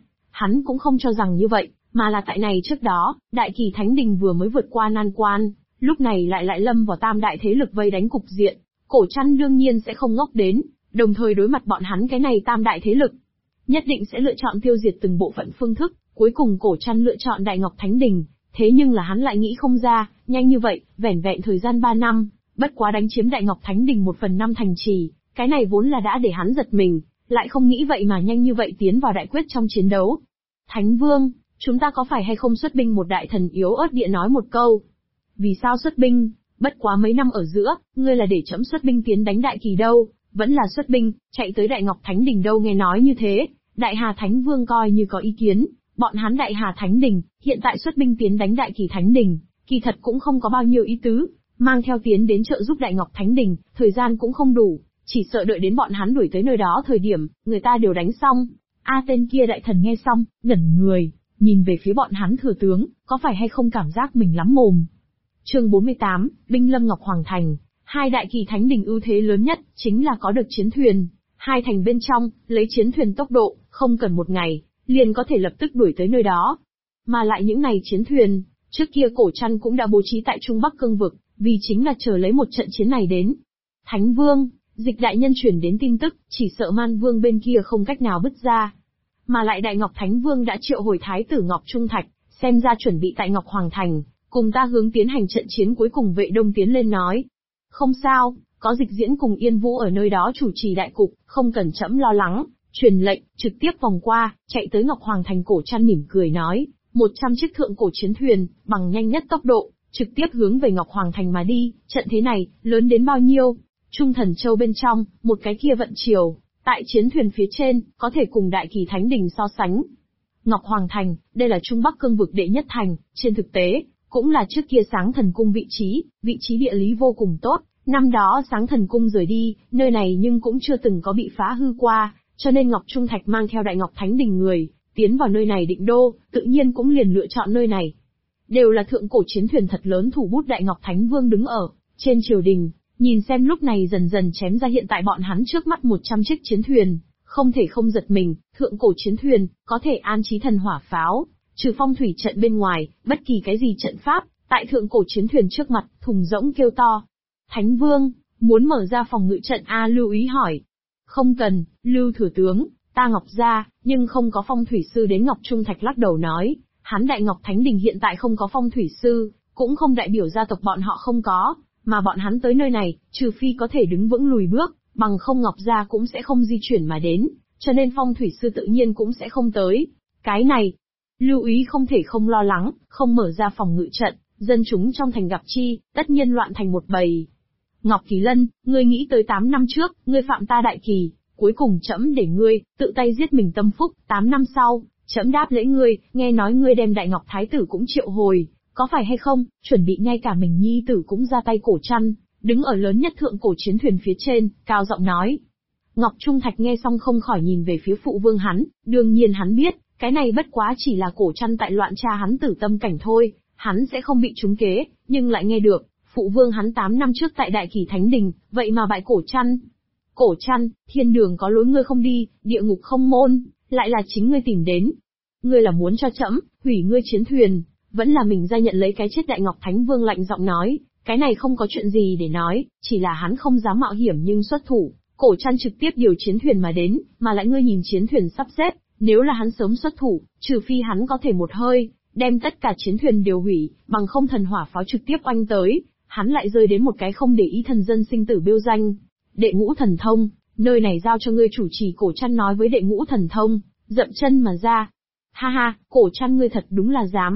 Hắn cũng không cho rằng như vậy, mà là tại này trước đó, Đại Kỳ Thánh Đình vừa mới vượt qua nan quan, lúc này lại lâm vào tam đại thế lực vây đánh cục diện, Cổ Trăn đương nhiên sẽ không ngốc đến, đồng thời đối mặt bọn hắn cái này tam đại thế lực, nhất định sẽ lựa chọn tiêu diệt từng bộ phận phương thức, cuối cùng Cổ Trăn lựa chọn Đại Ngọc Thánh Đình, thế nhưng là hắn lại nghĩ không ra, nhanh như vậy, vẻn vẹn thời gian 3 năm, bất quá đánh chiếm Đại Ngọc Thánh Đình 1/5 thành trì, cái này vốn là đã để hắn giật mình, lại không nghĩ vậy mà nhanh như vậy tiến vào đại quyết trong chiến đấu. Thánh Vương, chúng ta có phải hay không xuất binh? Một đại thần yếu ớt địa nói một câu. Vì sao xuất binh? Bất quá mấy năm ở giữa, ngươi là để trẫm xuất binh tiến đánh Đại Kỳ đâu, vẫn là xuất binh, chạy tới Đại Ngọc Thánh Đình đâu? Nghe nói như thế, Đại Hà Thánh Vương coi như có ý kiến, bọn hắn Đại Hà Thánh Đình, hiện tại xuất binh tiến đánh Đại Kỳ Thánh Đình, kỳ thật cũng không có bao nhiêu ý tứ, mang theo tiến đến trợ giúp Đại Ngọc Thánh Đình, thời gian cũng không đủ, chỉ sợ đợi đến bọn hắn đuổi tới nơi đó thời điểm, người ta đều đánh xong. Tên kia đại thần nghe xong, ngẩn người, nhìn về phía bọn hắn thừa tướng, có phải hay không cảm giác mình lắm mồm. Chương 48, binh lâm Ngọc Hoàng Thành. Hai Đại Kỳ Thánh Đình ưu thế lớn nhất, chính là có được chiến thuyền. Hai thành bên trong, lấy chiến thuyền tốc độ, không cần một ngày, liền có thể lập tức đuổi tới nơi đó. Mà lại những này chiến thuyền, trước kia Cổ Trăn cũng đã bố trí tại Trung Bắc Cương vực, vì chính là chờ lấy một trận chiến này đến. Thánh Vương, Dịch đại nhân truyền đến tin tức, chỉ sợ Man Vương bên kia không cách nào bứt ra. Mà lại Đại Ngọc Thánh Vương đã triệu hồi Thái tử Ngọc Trung Thạch, xem ra chuẩn bị tại Ngọc Hoàng Thành, cùng ta hướng tiến hành trận chiến cuối cùng. Vệ Đông tiến lên nói. Không sao, có Dịch Diễn cùng Yên Vũ ở nơi đó chủ trì đại cục, không cần trẫm lo lắng. Truyền lệnh, trực tiếp vòng qua, chạy tới Ngọc Hoàng Thành. Cổ Trăn mỉm cười nói, 100 chiếc thượng cổ chiến thuyền, bằng nhanh nhất tốc độ, trực tiếp hướng về Ngọc Hoàng Thành mà đi. Trận thế này, lớn đến bao nhiêu? Trung Thần Châu bên trong, một cái kia vận chiều, tại chiến thuyền phía trên, có thể cùng Đại Kỳ Thánh Đình so sánh. Ngọc Hoàng Thành, đây là Trung Bắc Cương vực đệ nhất thành, trên thực tế, cũng là trước kia Sáng Thần Cung vị trí địa lý vô cùng tốt. Năm đó Sáng Thần Cung rời đi, nơi này nhưng cũng chưa từng có bị phá hư qua, cho nên Ngọc Trung Thạch mang theo Đại Ngọc Thánh Đình người, tiến vào nơi này định đô, tự nhiên cũng liền lựa chọn nơi này. Đều là thượng cổ chiến thuyền thật lớn. Thủ bút Đại Ngọc Thánh Vương đứng ở trên triều đình, nhìn xem lúc này dần dần chém ra hiện tại bọn hắn trước mắt 100 chiếc chiến thuyền, không thể không giật mình. Thượng cổ chiến thuyền, có thể an trí thần hỏa pháo, trừ phong thủy trận bên ngoài, bất kỳ cái gì trận pháp, tại thượng cổ chiến thuyền trước mặt, thùng rỗng kêu to. Thánh Vương, muốn mở ra phòng ngự trận Lưu Úy hỏi. Không cần, Lưu Thừa Tướng, ta Ngọc gia, nhưng không có phong thủy sư. Đến Ngọc Trung Thạch lắc đầu nói, hắn Đại Ngọc Thánh Đình hiện tại không có phong thủy sư, cũng không đại biểu gia tộc bọn họ không có, mà bọn hắn tới nơi này, trừ phi có thể đứng vững lùi bước, bằng không Ngọc gia cũng sẽ không di chuyển mà đến, cho nên phong thủy sư tự nhiên cũng sẽ không tới. Cái này, Lưu Úy không thể không lo lắng, không mở ra phòng ngự trận, dân chúng trong thành gặp chi, tất nhiên loạn thành một bầy. Ngọc Kỳ Lân, ngươi nghĩ tới 8 năm trước, ngươi phạm ta Đại Kỳ, cuối cùng trẫm để ngươi tự tay giết mình tâm phúc. 8 năm sau, trẫm đáp lễ ngươi, nghe nói ngươi đem Đại Ngọc Thái tử cũng triệu hồi, có phải hay không? Chuẩn bị ngay cả mình nhi tử cũng ra tay. Cổ Trăn đứng ở lớn nhất thượng cổ chiến thuyền phía trên, cao giọng nói. Ngọc Trung Thạch nghe xong không khỏi nhìn về phía phụ vương hắn, đương nhiên hắn biết, cái này bất quá chỉ là Cổ Trăn tại loạn tra hắn tử tâm cảnh thôi, hắn sẽ không bị trúng kế, nhưng lại nghe được, phụ vương hắn 8 năm trước tại Đại Kỳ Thánh Đình, vậy mà bại Cổ Trăn. Cổ Trăn, thiên đường có lối ngươi không đi, địa ngục không môn, lại là chính ngươi tìm đến. Ngươi là muốn cho trẫm hủy ngươi chiến thuyền, vẫn là mình ra nhận lấy cái chết? Đại Ngọc Thánh Vương lạnh giọng nói, cái này không có chuyện gì để nói, chỉ là hắn không dám mạo hiểm nhưng xuất thủ. Cổ Trăn trực tiếp điều chiến thuyền mà đến, mà lại ngươi nhìn chiến thuyền sắp xếp, nếu là hắn sớm xuất thủ, trừ phi hắn có thể một hơi đem tất cả chiến thuyền đều hủy, bằng không thần hỏa pháo trực tiếp oanh tới, hắn lại rơi đến một cái không để ý thần dân sinh tử biêu danh. Đệ Ngũ Thần Thông, nơi này giao cho ngươi chủ trì. Cổ Trăn nói với Đệ Ngũ Thần Thông, dậm chân mà ra. Ha ha, Cổ Trăn ngươi thật đúng là dám.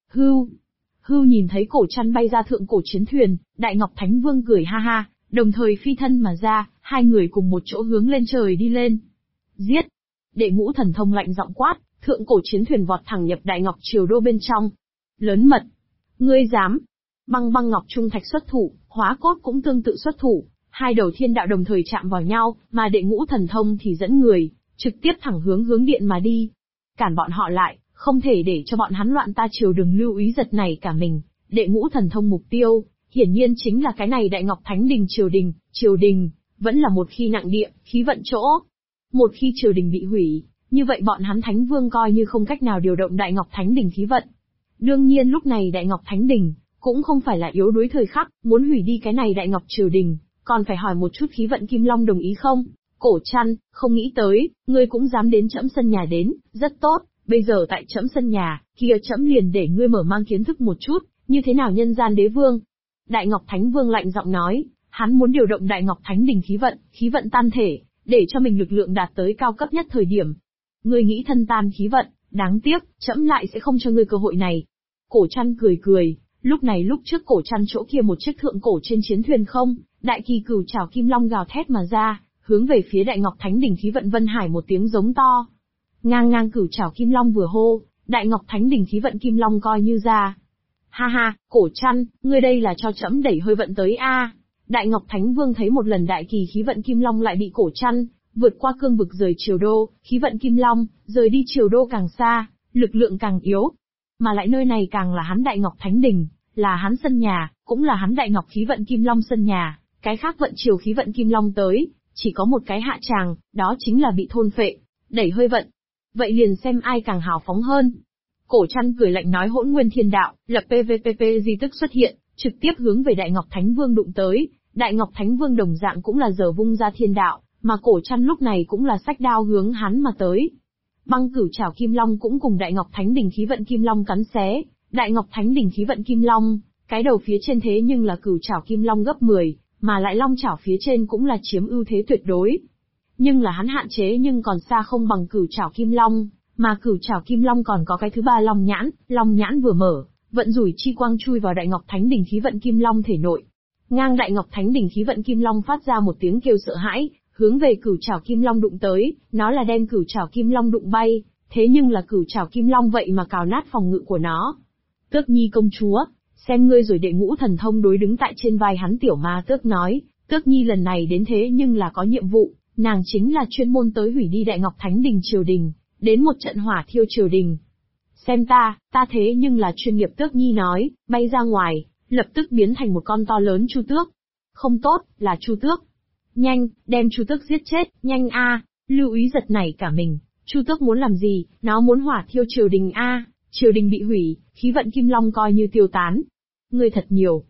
Hưu nhìn thấy Cổ Trăn bay ra thượng cổ chiến thuyền, Đại Ngọc Thánh Vương cười ha ha, đồng thời phi thân mà ra, hai người cùng một chỗ hướng lên trời đi lên. Giết! Đệ Ngũ Thần Thông lạnh giọng quát, thượng cổ chiến thuyền vọt thẳng nhập Đại Ngọc Triều Đô bên trong. Lớn mật! Ngươi dám! Băng Băng Ngọc Trung Thạch xuất thủ, Hóa Cốt cũng tương tự xuất thủ, hai đầu thiên đạo đồng thời chạm vào nhau, mà Đệ Ngũ Thần Thông thì dẫn người, trực tiếp thẳng hướng điện mà đi. Cản bọn họ lại, không thể để cho bọn hắn loạn ta triều đường. Lưu Ý giật này cả mình, Đệ Ngũ Thần Thông mục tiêu, hiển nhiên chính là cái này Đại Ngọc Thánh Đình. Triều đình, vẫn là một khi nặng địa, khí vận chỗ. Một khi triều đình bị hủy, như vậy bọn hắn Thánh Vương coi như không cách nào điều động Đại Ngọc Thánh Đình khí vận. Đương nhiên lúc này Đại Ngọc Thánh Đình, cũng không phải là yếu đuối thời khắc, muốn hủy đi cái này Đại Ngọc Triều Đình, còn phải hỏi một chút khí vận Kim Long đồng ý không? Cổ Trăn, không nghĩ tới, ngươi cũng dám đến trẫm sân nhà đến, rất tốt, bây giờ tại trẫm sân nhà, kia trẫm liền để ngươi mở mang kiến thức một chút, như thế nào nhân gian đế vương. Đại Ngọc Thánh Vương lạnh giọng nói, hắn muốn điều động Đại Ngọc Thánh Đình khí vận tan thể, để cho mình lực lượng đạt tới cao cấp nhất thời điểm. Ngươi nghĩ thân tan khí vận, đáng tiếc, trẫm lại sẽ không cho ngươi cơ hội này. Cổ Trăn cười, lúc này lúc trước Cổ Trăn chỗ kia một chiếc thượng cổ trên chiến thuyền không, đại kỳ cửu trảo kim long gào thét mà ra, hướng về phía Đại Ngọc Thánh Đình khí vận vân hải một tiếng giống to. Ngang cửu trảo kim long vừa hô, Đại Ngọc Thánh Đình khí vận kim long coi như ra. Ha ha, Cổ Trăn, ngươi đây là cho trẫm đẩy hơi vận tới a. Đại Ngọc Thánh Vương thấy một lần đại kỳ khí vận kim long lại bị Cổ Trăn vượt qua cương vực rời triều đô, khí vận kim long rời đi triều đô càng xa, lực lượng càng yếu. Mà lại nơi này càng là hắn Đại Ngọc Thánh Đình, là hắn sân nhà, cũng là hắn Đại Ngọc khí vận kim long sân nhà, cái khác vận triều khí vận kim long tới, chỉ có một cái hạ tràng, đó chính là bị thôn phệ, đẩy hơi vận. Vậy liền xem ai càng hào phóng hơn. Cổ Trăn cười lạnh nói Hỗn Nguyên Thiên Đạo, lập PVPP di tức xuất hiện, trực tiếp hướng về Đại Ngọc Thánh Vương đụng tới. Đại Ngọc Thánh Vương đồng dạng cũng là giờ vung ra thiên đạo, mà Cổ Trăn lúc này cũng là xách đao hướng hắn mà tới. Băng cửu trảo kim long cũng cùng Đại Ngọc Thánh Đình khí vận kim long cắn xé. Đại Ngọc Thánh Đình khí vận kim long, cái đầu phía trên thế nhưng là cửu trảo kim long gấp 10, mà lại long trảo phía trên cũng là chiếm ưu thế tuyệt đối. Nhưng là hắn hạn chế nhưng còn xa không bằng cửu trảo kim long, mà cửu trảo kim long còn có cái thứ ba long nhãn vừa mở, vận rủi chi quang chui vào Đại Ngọc Thánh Đình khí vận kim long thể nội. Ngang Đại Ngọc Thánh Đình khí vận kim long phát ra một tiếng kêu sợ hãi, hướng về cửu trảo kim long đụng tới, nó là đem cửu trảo kim long đụng bay, thế nhưng là cửu trảo kim long vậy mà cào nát phòng ngự của nó. Tước Nhi công chúa, xem ngươi rồi. Đệ Ngũ Thần Thông đối đứng tại trên vai hắn tiểu ma tước nói, Tước Nhi lần này đến thế nhưng là có nhiệm vụ, nàng chính là chuyên môn tới hủy đi Đại Ngọc Thánh Đình triều đình, đến một trận hỏa thiêu triều đình. Xem ta thế nhưng là chuyên nghiệp. Tước Nhi nói, bay ra ngoài, lập tức biến thành một con to lớn chu tước. Không tốt, là chu tước. Nhanh, đem chu tước giết chết, nhanh a. Lưu Ý giật nảy cả mình, chu tước muốn làm gì? Nó muốn hỏa thiêu triều đình a. Triều đình bị hủy, khí vận kim long coi như tiêu tán. Ngươi thật nhiều.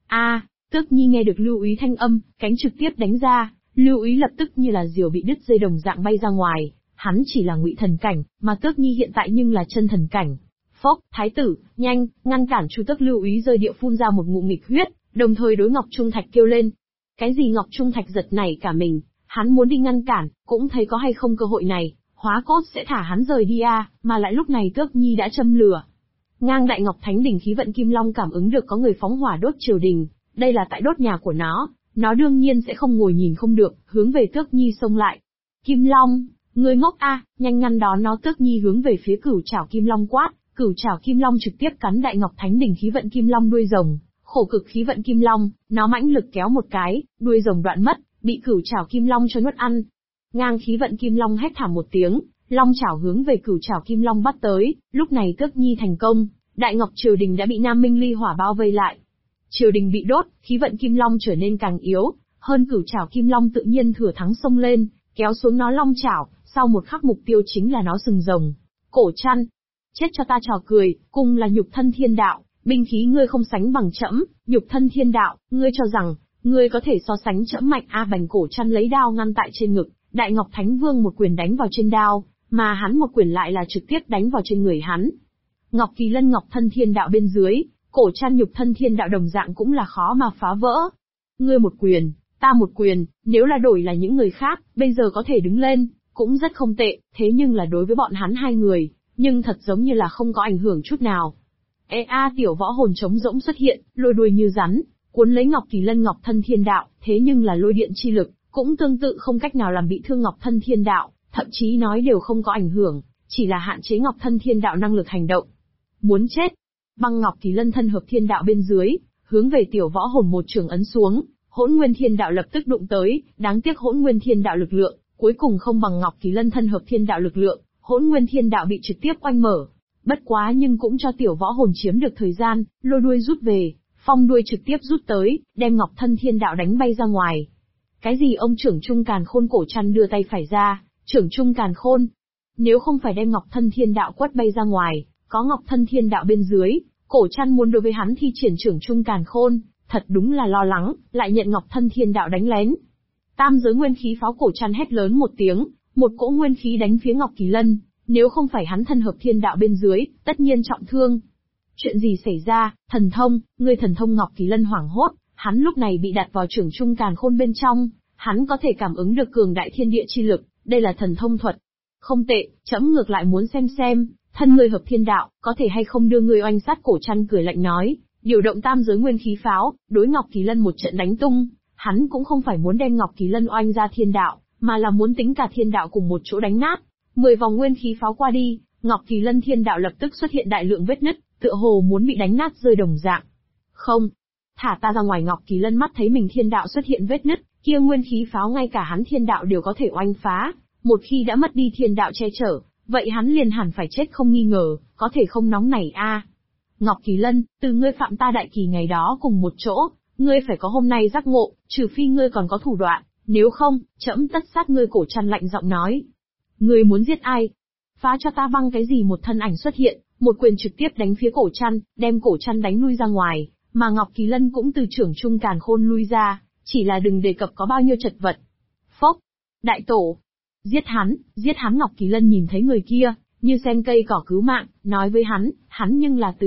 Tước Nhi nghe được Lưu Ý thanh âm, cánh trực tiếp đánh ra, Lưu Ý lập tức như là diều bị đứt dây đồng dạng bay ra ngoài. Hắn chỉ là ngụy thần cảnh, mà Tước Nhi hiện tại nhưng là chân thần cảnh. Phốc, thái tử, nhanh, ngăn cản chu tước. Lưu Ý rơi địa phun ra một ngụm nghịch huyết, đồng thời đối Ngọc Trung Thạch kêu lên. Cái gì? Ngọc Trung Thạch giật nảy cả mình, hắn muốn đi ngăn cản, cũng thấy có hay không cơ hội này, Hóa Cốt sẽ thả hắn rời đi mà lại lúc này Tước Nhi đã châm lửa. Ngang Đại Ngọc Thánh Đình khí vận kim long cảm ứng được có người phóng hỏa đốt triều đình, đây là tại đốt nhà của nó đương nhiên sẽ không ngồi nhìn không được, hướng về Tước Nhi xông lại. Kim Long, ngươi ngốc nhanh ngăn đón nó. Tước Nhi hướng về phía cửu trảo kim long quát, cửu trảo kim long trực tiếp cắn Đại Ngọc Thánh Đình khí vận kim long đuôi rồng, khổ cực khí vận kim long, nó mãnh lực kéo một cái, đuôi rồng đoạn mất, bị cửu trảo kim long cho nuốt ăn. Ngang khí vận kim long hét thảm một tiếng, long chảo hướng về cửu trảo kim long bắt tới, lúc này Tước Nhi thành công, Đại Ngọc triều đình đã bị Nam Minh ly hỏa bao vây lại. Triều đình bị đốt, khí vận kim long trở nên càng yếu, Hơn Cửu Trảo Kim Long tự nhiên thừa thắng xông lên, kéo xuống nó long chảo, sau một khắc mục tiêu chính là nó sừng rồng. Cổ Trăn, chết cho ta trò cười, cung là nhục thân thiên đạo, binh khí ngươi không sánh bằng trẫm, nhục thân thiên đạo, ngươi cho rằng ngươi có thể so sánh trẫm mạnh a? Bành Cổ Trăn lấy đao ngăn tại trên ngực, Đại Ngọc Thánh Vương một quyền đánh vào trên đao, mà hắn một quyền lại là trực tiếp đánh vào trên người hắn. Ngọc Kỳ Lân Ngọc thân thiên đạo bên dưới, Cổ Trăn nhục thân thiên đạo đồng dạng cũng là khó mà phá vỡ. Ngươi một quyền, ta một quyền, nếu là đổi là những người khác, bây giờ có thể đứng lên, cũng rất không tệ, thế nhưng là đối với bọn hắn hai người, nhưng thật giống như là không có ảnh hưởng chút nào. Tiểu võ hồn trống rỗng xuất hiện, lôi đuôi như rắn, cuốn lấy Ngọc Kỳ Lân Ngọc thân thiên đạo, thế nhưng là lôi điện chi lực, cũng tương tự không cách nào làm bị thương Ngọc thân thiên đạo, thậm chí nói đều không có ảnh hưởng, chỉ là hạn chế Ngọc thân thiên đạo năng lực hành động. Muốn chết! Băng Ngọc Kỳ Lân thân hợp thiên đạo bên dưới, hướng về tiểu võ hồn một trường ấn xuống, Hỗn Nguyên Thiên Đạo lập tức đụng tới, đáng tiếc Hỗn Nguyên Thiên Đạo lực lượng cuối cùng không bằng Ngọc Kỳ Lân thân hợp thiên đạo lực lượng, Hỗn Nguyên Thiên Đạo bị trực tiếp oanh mở. Bất quá nhưng cũng cho tiểu võ hồn chiếm được thời gian, lôi đuôi rút về, phong đuôi trực tiếp rút tới, đem Ngọc thân thiên đạo đánh bay ra ngoài. Cái gì ông trưởng trung càn khôn? Cổ Trăn đưa tay phải ra, trưởng trung càn khôn. Nếu không phải đem Ngọc thân thiên đạo quất bay ra ngoài, có Ngọc thân thiên đạo bên dưới, Cổ Trăn muốn đối với hắn thi triển trưởng trung càn khôn, thật đúng là lo lắng, lại nhận Ngọc thân thiên đạo đánh lén. Tam giới nguyên khí pháo! Cổ Trăn hét lớn một tiếng, một cỗ nguyên khí đánh phía Ngọc Kỳ Lân, nếu không phải hắn thân hợp thiên đạo bên dưới, tất nhiên trọng thương. Chuyện gì xảy ra? Thần thông, ngươi thần thông? Ngọc Kỳ Lân hoảng hốt, hắn lúc này bị đặt vào trưởng trung càn khôn bên trong, hắn có thể cảm ứng được cường đại thiên địa chi lực, đây là thần thông thuật. Không tệ, trẫm ngược lại muốn xem, thân ngươi hợp thiên đạo, có thể hay không đưa ngươi oanh sát? Cổ Trăn cười lạnh nói, điều động tam giới nguyên khí pháo, đối Ngọc Kỳ Lân một trận đánh tung. Hắn cũng không phải muốn đem Ngọc Kỳ Lân oanh ra thiên đạo, mà là muốn tính cả thiên đạo cùng một chỗ đánh nát. 10 vòng nguyên khí pháo qua đi, Ngọc Kỳ Lân thiên đạo lập tức xuất hiện đại lượng vết nứt, tựa hồ muốn bị đánh nát rơi đồng dạng. Không, thả ta ra ngoài! Ngọc Kỳ Lân mắt thấy mình thiên đạo xuất hiện vết nứt, kia nguyên khí pháo ngay cả hắn thiên đạo đều có thể oanh phá, một khi đã mất đi thiên đạo che chở, vậy hắn liền hẳn phải chết không nghi ngờ, có thể không nóng nảy a? Ngọc Kỳ Lân, từ ngươi phạm ta đại kỳ ngày đó cùng một chỗ, ngươi phải có hôm nay giác ngộ, trừ phi ngươi còn có thủ đoạn, nếu không, trẫm tất sát ngươi! Cổ Trăn lạnh giọng nói. Ngươi muốn giết ai? Phá cho ta! Băng cái gì? Một thân ảnh xuất hiện, một quyền trực tiếp đánh phía Cổ Trăn, đem Cổ Trăn đánh lui ra ngoài, mà Ngọc Kỳ Lân cũng từ trưởng trung càn khôn lui ra, chỉ là đừng đề cập có bao nhiêu chật vật. Phốc! Đại tổ! Giết hắn, giết hắn! Ngọc Kỳ Lân nhìn thấy người kia, như xem cây cỏ cứu mạng, nói với hắn nhưng là từ